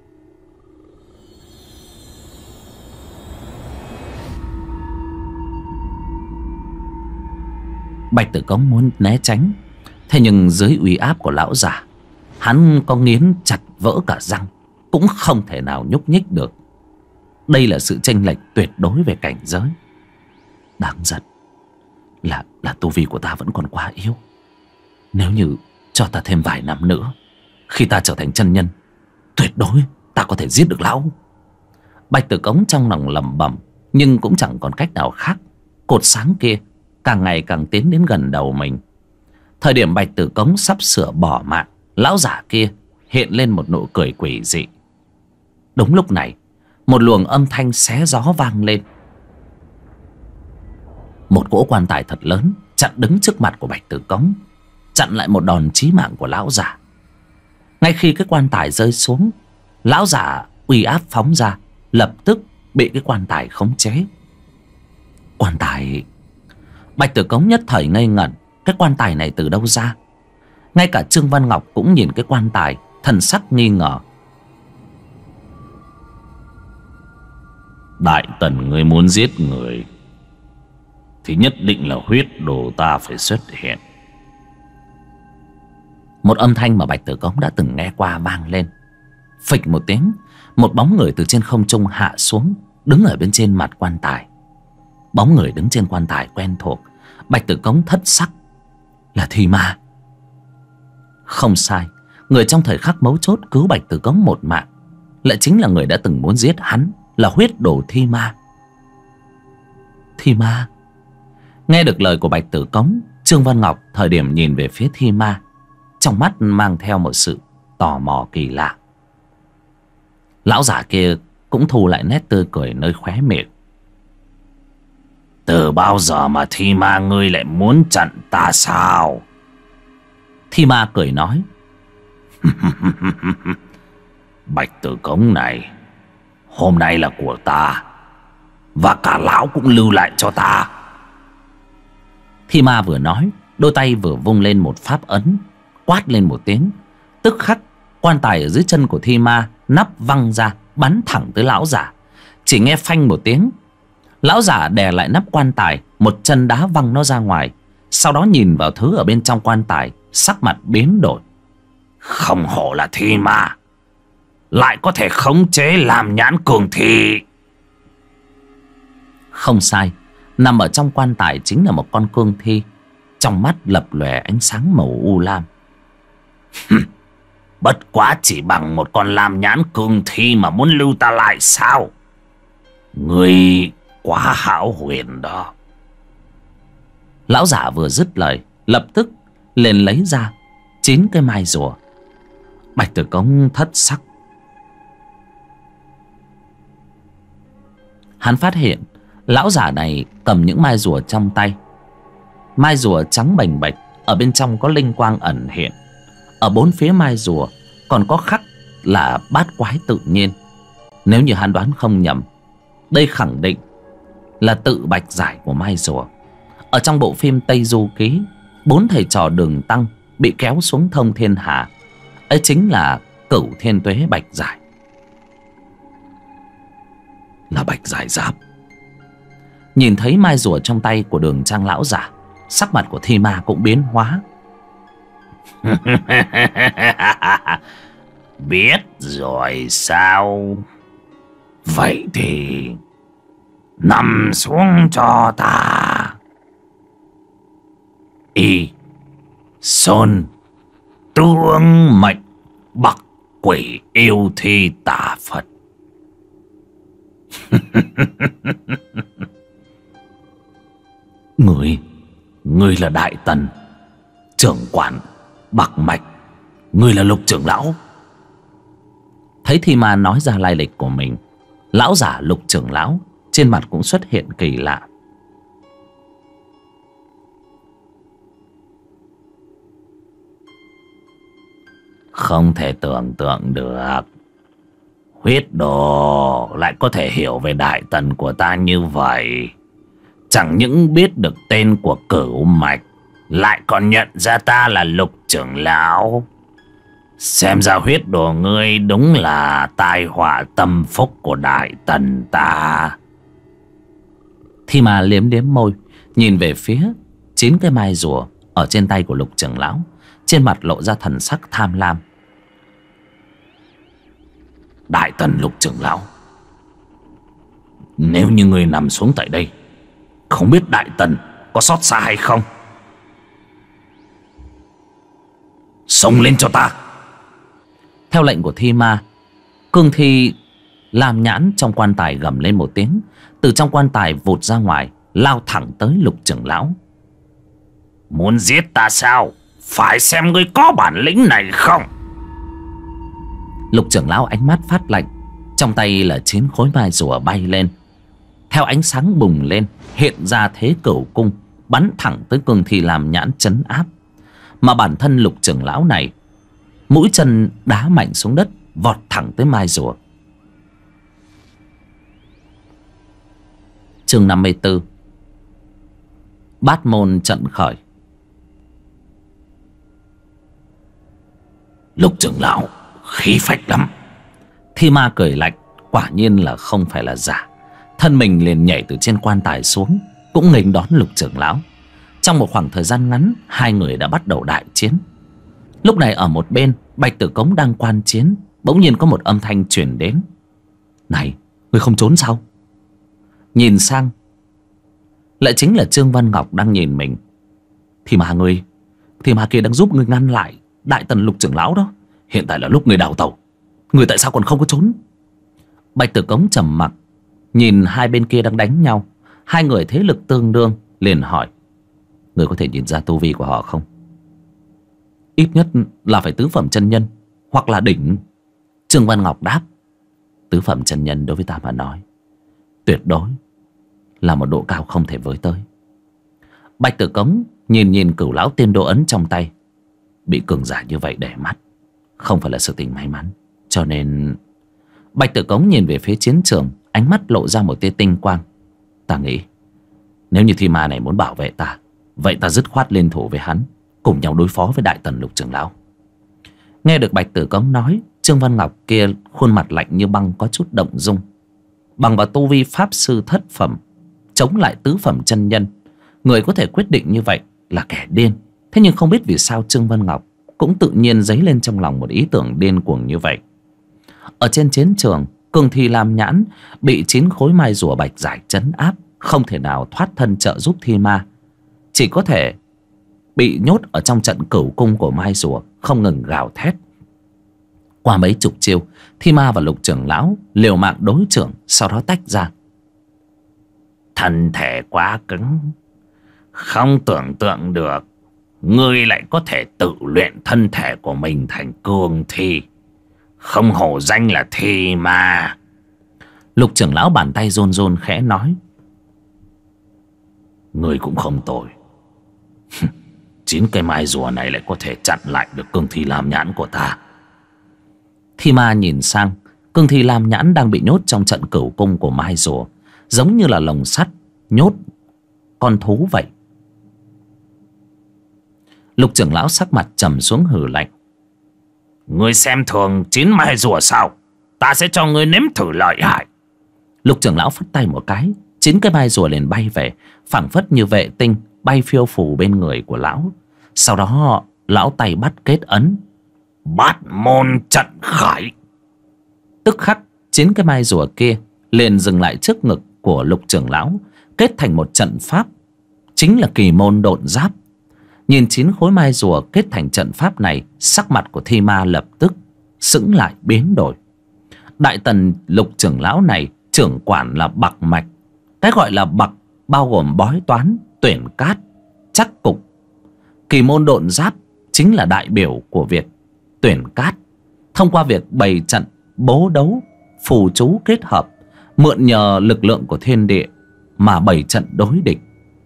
S1: Bạch Tử Cống muốn né tránh, thế nhưng dưới uy áp của lão giả, hắn có nghiến chặt vỡ cả răng cũng không thể nào nhúc nhích được. Đây là sự chênh lệch tuyệt đối về cảnh giới. Đáng giận là tu vi của ta vẫn còn quá yếu. Nếu như cho ta thêm vài năm nữa, khi ta trở thành chân nhân, tuyệt đối ta có thể giết được lão. Bạch Tử Cống trong lòng lẩm bẩm, nhưng cũng chẳng còn cách nào khác. Cột sáng kia càng ngày càng tiến đến gần đầu mình. Thời điểm Bạch Tử Cống sắp sửa bỏ mạng, lão giả kia hiện lên một nụ cười quỷ dị. Đúng lúc này, một luồng âm thanh xé gió vang lên. Một cỗ quan tài thật lớn chặn đứng trước mặt của Bạch Tử Cống, chặn lại một đòn chí mạng của lão giả. Ngay khi cái quan tài rơi xuống, lão giả uy áp phóng ra, lập tức bị cái quan tài khống chế. Quan tài... Bạch Tử Cống nhất thời ngây ngẩn, cái quan tài này từ đâu ra? Ngay cả Trương Văn Ngọc cũng nhìn cái quan tài, thần sắc nghi ngờ.
S2: Đại tần ngươi muốn giết người thì nhất định là huyết đồ ta phải xuất hiện.
S1: Một âm thanh mà Bạch Tử Cống đã từng nghe qua vang lên. Phịch một tiếng, một bóng người từ trên không trung hạ xuống, đứng ở bên trên mặt quan tài. Bóng người đứng trên quan tài quen thuộc. Bạch Tử Cống thất sắc. Là Thi Ma. Không sai, người trong thời khắc mấu chốt cứu Bạch Tử Cống một mạng lại chính là người đã từng muốn giết hắn, là huyết đồ Thi Ma. Thi Ma. Nghe được lời của Bạch Tử Cống, Trương Văn Ngọc thời điểm nhìn về phía Thi Ma, trong mắt mang theo một sự tò mò kỳ lạ. Lão giả kia cũng thu lại nét tươi cười nơi khóe miệng.
S2: Từ bao giờ mà Thi Ma ngươi lại muốn chặn ta sao?
S1: Thi Ma cười nói.
S2: Bạch Tử Cống này, hôm nay là của ta, và cả lão cũng lưu lại cho ta.
S1: Thi Ma vừa nói, đôi tay vừa vung lên một pháp ấn, quát lên một tiếng. Tức khắc, quan tài ở dưới chân của Thi Ma nắp văng ra, bắn thẳng tới lão giả. Chỉ nghe phanh một tiếng, lão giả đè lại nắp quan tài, một chân đá văng nó ra ngoài. Sau đó nhìn vào thứ ở bên trong quan tài, sắc mặt biến đổi.
S2: Không hổ là Thi Ma, lại có thể khống chế làm nhãn cường thị.
S1: Không sai, nằm ở trong quan tài chính là một con cương thi, trong mắt lập lòe ánh sáng màu u lam.
S2: Bất quá chỉ bằng một con lam nhãn cương thi mà muốn lưu ta lại sao? Ngươi quá hão huyền đó.
S1: Lão giả vừa dứt lời, lập tức liền lấy ra 9 cái mai rùa. Bạch Tử Cống thất sắc. Hắn phát hiện lão giả này cầm những mai rùa trong tay. Mai rùa trắng bềnh bạch, ở bên trong có linh quang ẩn hiện. Ở bốn phía mai rùa còn có khắc là bát quái tự nhiên. Nếu như hắn đoán không nhầm, đây khẳng định là tự bạch giải của mai rùa. Ở trong bộ phim Tây Du Ký, 4 thầy trò Đường Tăng bị kéo xuống thông thiên hà, ấy chính là Cửu Thiên Tuế bạch giải.
S2: Là bạch giải giáp.
S1: Nhìn thấy mai rùa trong tay của Đường Trang lão giả, sắc mặt của Thi Ma cũng biến hóa.
S2: Biết rồi sao? Vậy thì nằm xuống cho ta. Y Sơn Tương Mệnh Bắc Quỷ Yêu Thi Tà Phật.
S1: Ngươi là Đại Tần trưởng quản Bạc Mạch, ngươi là Lục trưởng lão. Thấy Thi Ma nói ra lai lịch của mình, lão giả Lục trưởng lão trên mặt cũng xuất hiện kỳ lạ.
S2: Không thể tưởng tượng được huyết đồ lại có thể hiểu về Đại Tần của ta như vậy. Chẳng những biết được tên của Cửu Mạch, lại còn nhận ra ta là Lục trưởng lão. Xem ra huyết đồ ngươi đúng là tai họa tâm phúc của Đại Tần ta.
S1: Thi Ma liếm liếm môi, nhìn về phía 9 cái mai rùa ở trên tay của Lục trưởng lão, trên mặt lộ ra thần sắc tham lam.
S2: Đại Tần Lục trưởng lão, nếu như ngươi nằm xuống tại đây, không biết Đại Tần có xót xa hay không? Xông lên cho ta.
S1: Theo lệnh của Thi Ma, cương thi làm nhãn trong quan tài gầm lên một tiếng, từ trong quan tài vụt ra ngoài, lao thẳng tới Lục trưởng lão.
S2: Muốn giết ta sao? Phải xem ngươi có bản lĩnh này không.
S1: Lục trưởng lão ánh mắt phát lạnh, trong tay là 9 khối mai rùa bay lên. Theo ánh sáng bùng lên, hiện ra thế Cửu Cung, bắn thẳng tới cương thi làm nhãn trấn áp. Mà bản thân Lục trưởng lão này, mũi chân đá mạnh xuống đất, vọt thẳng tới mai rùa. Chương 54. Bát môn trận khởi.
S2: Lục trưởng lão khí phách lắm.
S1: Thi Ma cười lạnh, quả nhiên là không phải là giả. Thân mình liền nhảy từ trên quan tài xuống, cũng nghênh đón Lục trưởng lão. Trong một khoảng thời gian ngắn, hai người đã bắt đầu đại chiến. Lúc này ở một bên, Bạch Tử Cống đang quan chiến, bỗng nhiên có một âm thanh truyền đến. Này, ngươi không trốn sao? Nhìn sang, lại chính là Trương Văn Ngọc đang nhìn mình. Thì mà kia đang giúp ngươi ngăn lại Đại Tần Lục trưởng lão đó. Hiện tại là lúc người đào tẩu, người tại sao còn không có trốn? Bạch Tử Cống trầm mặc, nhìn hai bên kia đang đánh nhau. Hai người thế lực tương đương, liền hỏi: người có thể nhìn ra tu vi của họ không? Ít nhất là phải tứ phẩm chân nhân, hoặc là đỉnh. Trương Văn Ngọc đáp: tứ phẩm chân nhân đối với ta mà nói, tuyệt đối là một độ cao không thể với tới. Bạch Tử Cống nhìn Cửu lão tiên đô ấn trong tay. Bị cường giả như vậy để mắt, không phải là sự tình may mắn. Cho nên Bạch Tử Cống nhìn về phía chiến trường, ánh mắt lộ ra một tia tinh quang. Ta nghĩ nếu như Thi Ma này muốn bảo vệ ta, vậy ta dứt khoát liên thủ với hắn, cùng nhau đối phó với Đại Tần Lục trưởng lão. Nghe được Bạch Tử Cống nói, Trương Văn Ngọc kia khuôn mặt lạnh như băng, có chút động dung. Bằng vào tu vi pháp sư thất phẩm chống lại tứ phẩm chân nhân, người có thể quyết định như vậy là kẻ điên. Thế nhưng không biết vì sao Trương Văn Ngọc cũng tự nhiên dấy lên trong lòng một ý tưởng điên cuồng như vậy. Ở trên chiến trường, cường thi Lam Nhãn bị 9 khối mai rùa bạch giải trấn áp, không thể nào thoát thân trợ giúp Thi Ma, chỉ có thể bị nhốt ở trong trận cửu cung của mai rùa, không ngừng gào thét. Qua mấy chục chiêu, Thi Ma và Lục trưởng lão liều mạng đối chưởng, sau đó tách ra.
S2: thân thể quá cứng, không tưởng tượng được ngươi lại có thể tự luyện thân thể của mình thành cương thi, không hổ danh là thi ma.
S1: Lục trưởng lão bàn tay run run khẽ nói:
S2: Ngươi cũng không tồi. 9 cây mai rùa này lại có thể chặn lại được cương thi lam nhãn của ta.
S1: Thi ma nhìn sang cương thi lam nhãn đang bị nhốt trong trận cửu cung của mai rùa, giống như là lồng sắt nhốt con thú vậy. Lục trưởng lão sắc mặt trầm xuống hừ lạnh:
S2: Ngươi xem thường 9 mai rùa sao? Ta sẽ cho ngươi nếm thử lợi hại.
S1: Lục trưởng lão phất tay một cái, 9 cái mai rùa liền bay về, phảng phất như vệ tinh bay phiêu phù bên người của lão. Sau đó lão tay bắt kết ấn:
S2: Bát môn trận khải.
S1: Tức khắc 9 cái mai rùa kia liền dừng lại trước ngực của lục trưởng lão, kết thành một trận pháp, chính là kỳ môn độn giáp. Nhìn 9 khối mai rùa kết thành trận pháp này, sắc mặt của thi ma lập tức sững lại biến đổi. Đại tần lục trưởng lão này trưởng quản là bạc mạch. Cái gọi là bạc bao gồm bói toán, tuyển cát, chắc cục. Kỳ môn độn giáp chính là đại biểu của việc tuyển cát, thông qua việc bày trận, bố đấu, phù chú kết hợp, mượn nhờ lực lượng của thiên địa mà bày trận đối địch.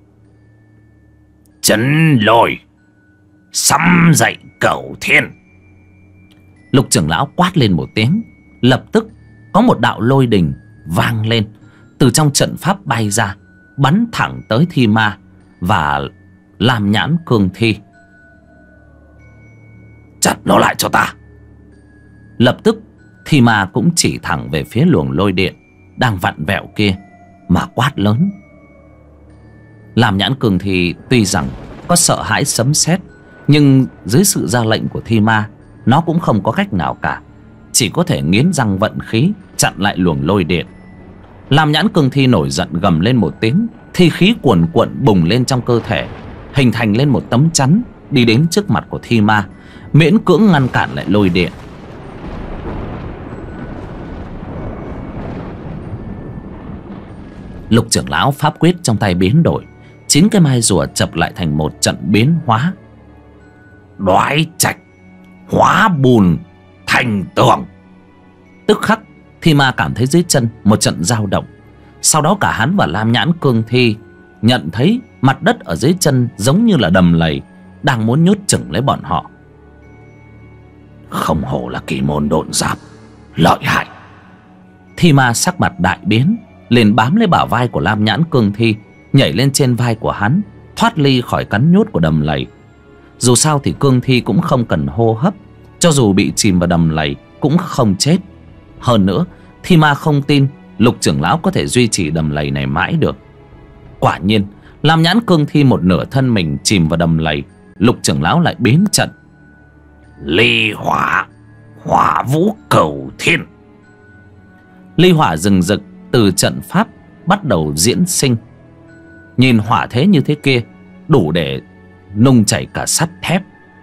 S2: Chấn lôi, sắm dậy cửu thiên.
S1: Lục trưởng lão quát lên một tiếng, lập tức có một đạo lôi đình vang lên từ trong trận pháp bay ra, bắn thẳng tới thi ma và lam nhãn cương thi.
S2: Chặt nó lại cho ta.
S1: Lập tức thi ma cũng chỉ thẳng về phía luồng lôi điện đang vặn vẹo kia mà quát lớn. Lam nhãn cương thi tuy rằng có sợ hãi sấm sét, nhưng dưới sự ra lệnh của thi ma, nó cũng không có cách nào cả, chỉ có thể nghiến răng vận khí chặn lại luồng lôi điện. Lam nhãn cương thi nổi giận gầm lên một tiếng, thi khí cuồn cuộn bùng lên trong cơ thể, hình thành lên một tấm chắn, đi đến trước mặt của thi ma, miễn cưỡng ngăn cản lại lôi điện. Lục trưởng lão pháp quyết trong tay biến đổi, 9 cái mai rùa chập lại thành một trận biến hóa.
S2: Đoái trạch hóa bùn thành tường.
S1: Tức khắc thi ma cảm thấy dưới chân một trận dao động. Sau đó cả hắn và lam nhãn cương thi nhận thấy mặt đất ở dưới chân giống như là đầm lầy, đang muốn nhốt chửng lấy bọn họ.
S2: Không hổ là kỳ môn độn giáp, lợi hại.
S1: Thi ma sắc mặt đại biến, liền bám lấy bả vai của lam nhãn cương thi, nhảy lên trên vai của hắn, thoát ly khỏi cắn nhốt của đầm lầy. Dù sao thì cương thi cũng không cần hô hấp, cho dù bị chìm vào đầm lầy cũng không chết. Hơn nữa, thi ma không tin lục trưởng lão có thể duy trì đầm lầy này mãi được. Quả nhiên, lam nhãn cương thi một nửa thân mình chìm vào đầm lầy, lục trưởng lão lại biến trận.
S2: Ly hỏa, hỏa vũ cửu thiên.
S1: Ly hỏa rừng rực từ trận pháp bắt đầu diễn sinh. Nhìn hỏa thế như thế kia, đủ để nung chảy cả sắt thép.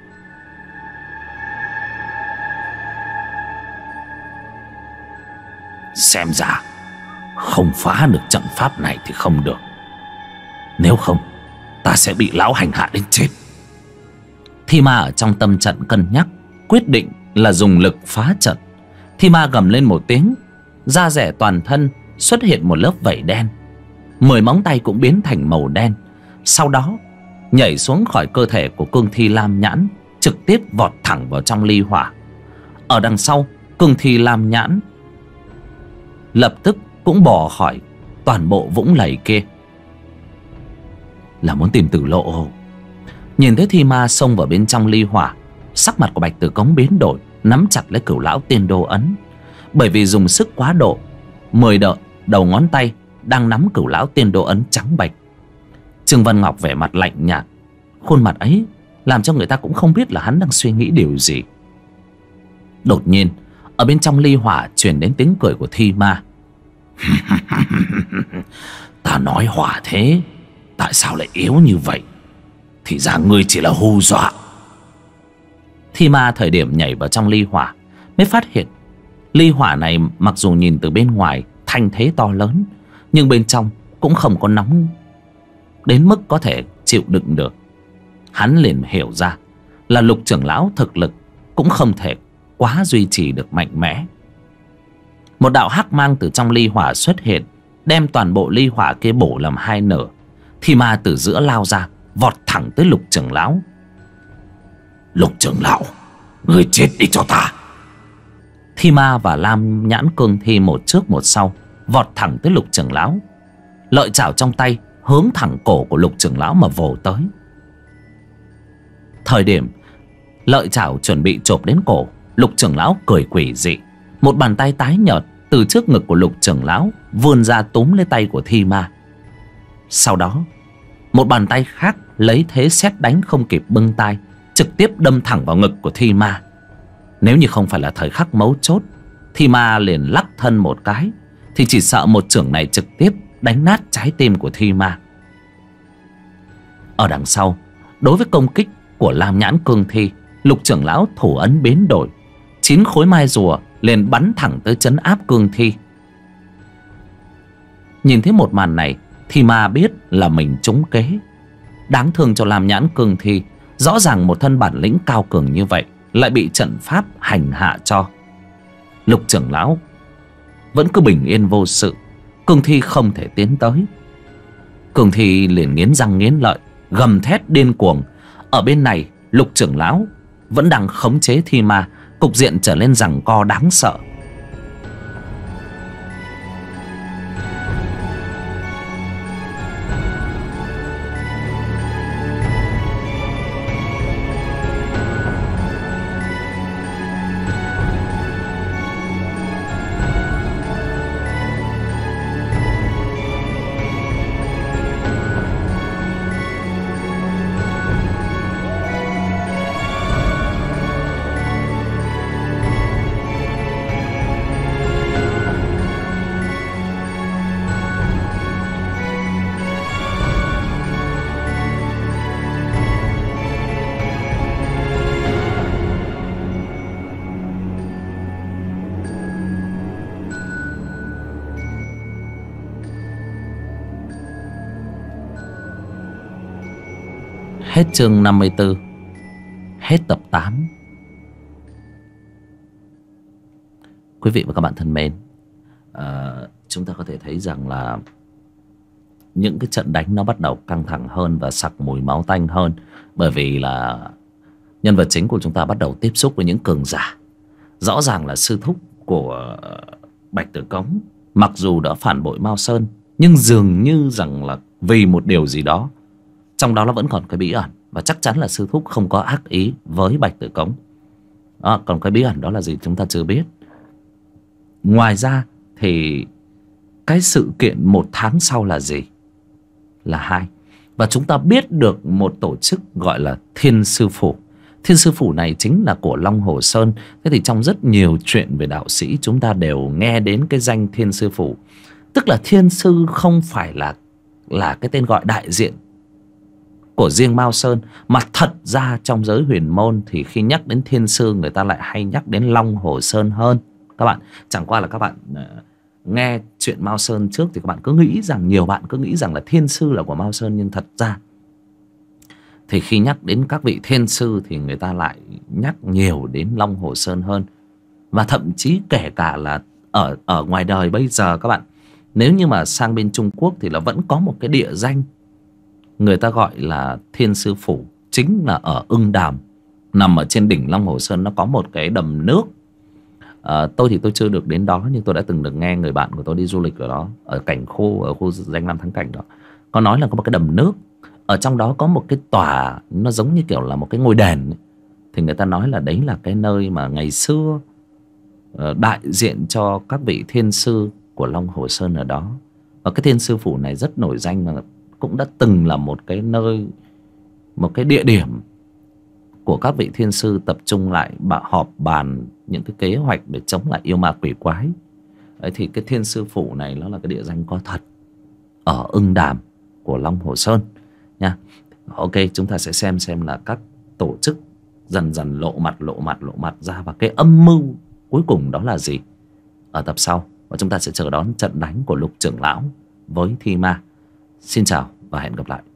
S2: Xem ra không phá được trận pháp này thì không được, nếu không ta sẽ bị lão hành hạ đến chết.
S1: Thi ma ở trong tâm trận cân nhắc, quyết định là dùng lực phá trận. Thi ma gầm lên một tiếng, da rẻ toàn thân xuất hiện một lớp vảy đen, 10 móng tay cũng biến thành màu đen. Sau đó nhảy xuống khỏi cơ thể của cương thi lam nhãn, trực tiếp vọt thẳng vào trong ly hỏa. Ở đằng sau, cương thi lam nhãn lập tức cũng bỏ khỏi toàn bộ vũng lầy kia. Là muốn tìm tử lộ. Nhìn thấy thi ma xông vào bên trong ly hỏa, sắc mặt của Bạch Tử Cống biến đổi, nắm chặt lấy Cửu Lão Tiên Đô ấn. Bởi vì dùng sức quá độ, 10 đầu ngón tay đang nắm Cửu Lão Tiên Đô ấn trắng bệch. Trương Văn Ngọc vẻ mặt lạnh nhạt, khuôn mặt ấy làm cho người ta cũng không biết là hắn đang suy nghĩ điều gì. Đột nhiên, ở bên trong ly hỏa truyền đến tiếng cười của thi ma.
S2: Ta nói hỏa thế, tại sao lại yếu như vậy? Thì ra ngươi chỉ là hù dọa.
S1: Thi ma thời điểm nhảy vào trong ly hỏa mới phát hiện ly hỏa này mặc dù nhìn từ bên ngoài thanh thế to lớn, nhưng bên trong cũng không có nóng đến mức có thể chịu đựng được. Hắn liền hiểu ra là Lục trưởng lão thực lực cũng không thể quá duy trì được mạnh mẽ. Một đạo hắc mang từ trong ly hỏa xuất hiện, đem toàn bộ ly hỏa kia bổ làm hai nửa. Thi ma từ giữa lao ra, vọt thẳng tới Lục trưởng lão.
S2: Lục trưởng lão, ngươi chết đi cho ta.
S1: Thi ma và Lam Nhãn Cương Thi một trước một sau vọt thẳng tới Lục trưởng lão. Lợi chảo trong tay hướng thẳng cổ của Lục trưởng lão mà vồ tới. Thời điểm lợi chảo chuẩn bị chộp đến cổ, Lục trưởng lão cười quỷ dị. Một bàn tay tái nhợt từ trước ngực của Lục trưởng lão vươn ra túm lấy tay của Thi ma. Sau đó một bàn tay khác lấy thế sét đánh không kịp bưng tay, trực tiếp đâm thẳng vào ngực của Thi ma. Nếu như không phải là thời khắc mấu chốt, Thi ma liền lắc thân một cái, thì chỉ sợ một chưởng này trực tiếp đánh nát trái tim của Thi ma. Ở đằng sau, đối với công kích của Lam Nhãn Cương Thi, Lục trưởng lão thủ ấn biến đổi, 9 khối mai rùa liền bắn thẳng tới trấn áp Cương Thi. Nhìn thấy một màn này, Thi ma biết là mình trúng kế. Đáng thương cho Lam Nhãn Cương Thi, rõ ràng một thân bản lĩnh cao cường như vậy lại bị trận pháp hành hạ cho. Lục trưởng lão vẫn cứ bình yên vô sự, Cương Thi không thể tiến tới. Cương Thi liền nghiến răng nghiến lợi, gầm thét điên cuồng. Ở bên này, Lục trưởng lão vẫn đang khống chế Thi ma, cục diện trở nên giằng co đáng sợ. Hết chương 54. Hết tập 8. Quý vị và các bạn thân mến, chúng ta có thể thấy rằng là những cái trận đánh nó bắt đầu căng thẳng hơn và sặc mùi máu tanh hơn. Bởi vì là nhân vật chính của chúng ta bắt đầu tiếp xúc với những cường giả. Rõ ràng là sư thúc của Bạch Tử Cống mặc dù đã phản bội Mao Sơn, nhưng dường như rằng là vì một điều gì đó trong đó nó vẫn còn cái bí ẩn. Và chắc chắn là sư thúc không có ác ý với Bạch Tử Cống. Còn cái bí ẩn đó là gì chúng ta chưa biết. Ngoài ra thì cái sự kiện 1 tháng sau là gì? Là 2. Và chúng ta biết được một tổ chức gọi là Thiên Sư Phủ. Thiên Sư Phủ này chính là của Long Hồ Sơn. Thế thì trong rất nhiều chuyện về đạo sĩ chúng ta đều nghe đến cái danh Thiên Sư Phủ. Tức là Thiên Sư không phải là cái tên gọi đại diện của riêng Mao Sơn, mà thật ra trong giới huyền môn thì khi nhắc đến Thiên Sư, người ta lại hay nhắc đến Long Hồ Sơn hơn. Các bạn, chẳng qua là các bạn nghe chuyện Mao Sơn trước thì các bạn cứ nghĩ rằng, nhiều bạn cứ nghĩ rằng là Thiên Sư là của Mao Sơn, nhưng thật ra thì khi nhắc đến các vị Thiên Sư thì người ta lại nhắc nhiều đến Long Hồ Sơn hơn. Và thậm chí kể cả là ở ngoài đời bây giờ các bạn, nếu như mà sang bên Trung Quốc thì là vẫn có một cái địa danh người ta gọi là Thiên Sư Phủ, chính là ở Ưng Đàm, nằm ở trên đỉnh Long Hồ Sơn. Nó có một cái đầm nước. Tôi thì tôi chưa được đến đó, nhưng tôi đã từng được nghe người bạn của tôi đi du lịch ở đó, ở cảnh khu, ở khu danh lam thắng cảnh đó, có nói là có một cái đầm nước. Ở trong đó có một cái tòa, nó giống như kiểu là một cái ngôi đền ấy. Thì người ta nói là đấy là cái nơi mà ngày xưa đại diện cho các vị thiên sư của Long Hồ Sơn ở đó. Và cái Thiên Sư Phủ này rất nổi danh, và cũng đã từng là một cái nơi, một cái địa điểm của các vị thiên sư tập trung lại họp bàn những cái kế hoạch để chống lại yêu ma quỷ quái. Đấy, thì cái Thiên Sư Phủ này nó là cái địa danh có thật ở Ưng Đàm của Long Hồ Sơn nha. Ok, chúng ta sẽ xem là các tổ chức dần dần lộ mặt ra, và cái âm mưu cuối cùng đó là gì ở tập sau. Và chúng ta sẽ chờ đón trận đánh của Lục trưởng lão với Thi ma. Xin chào và hẹn gặp lại.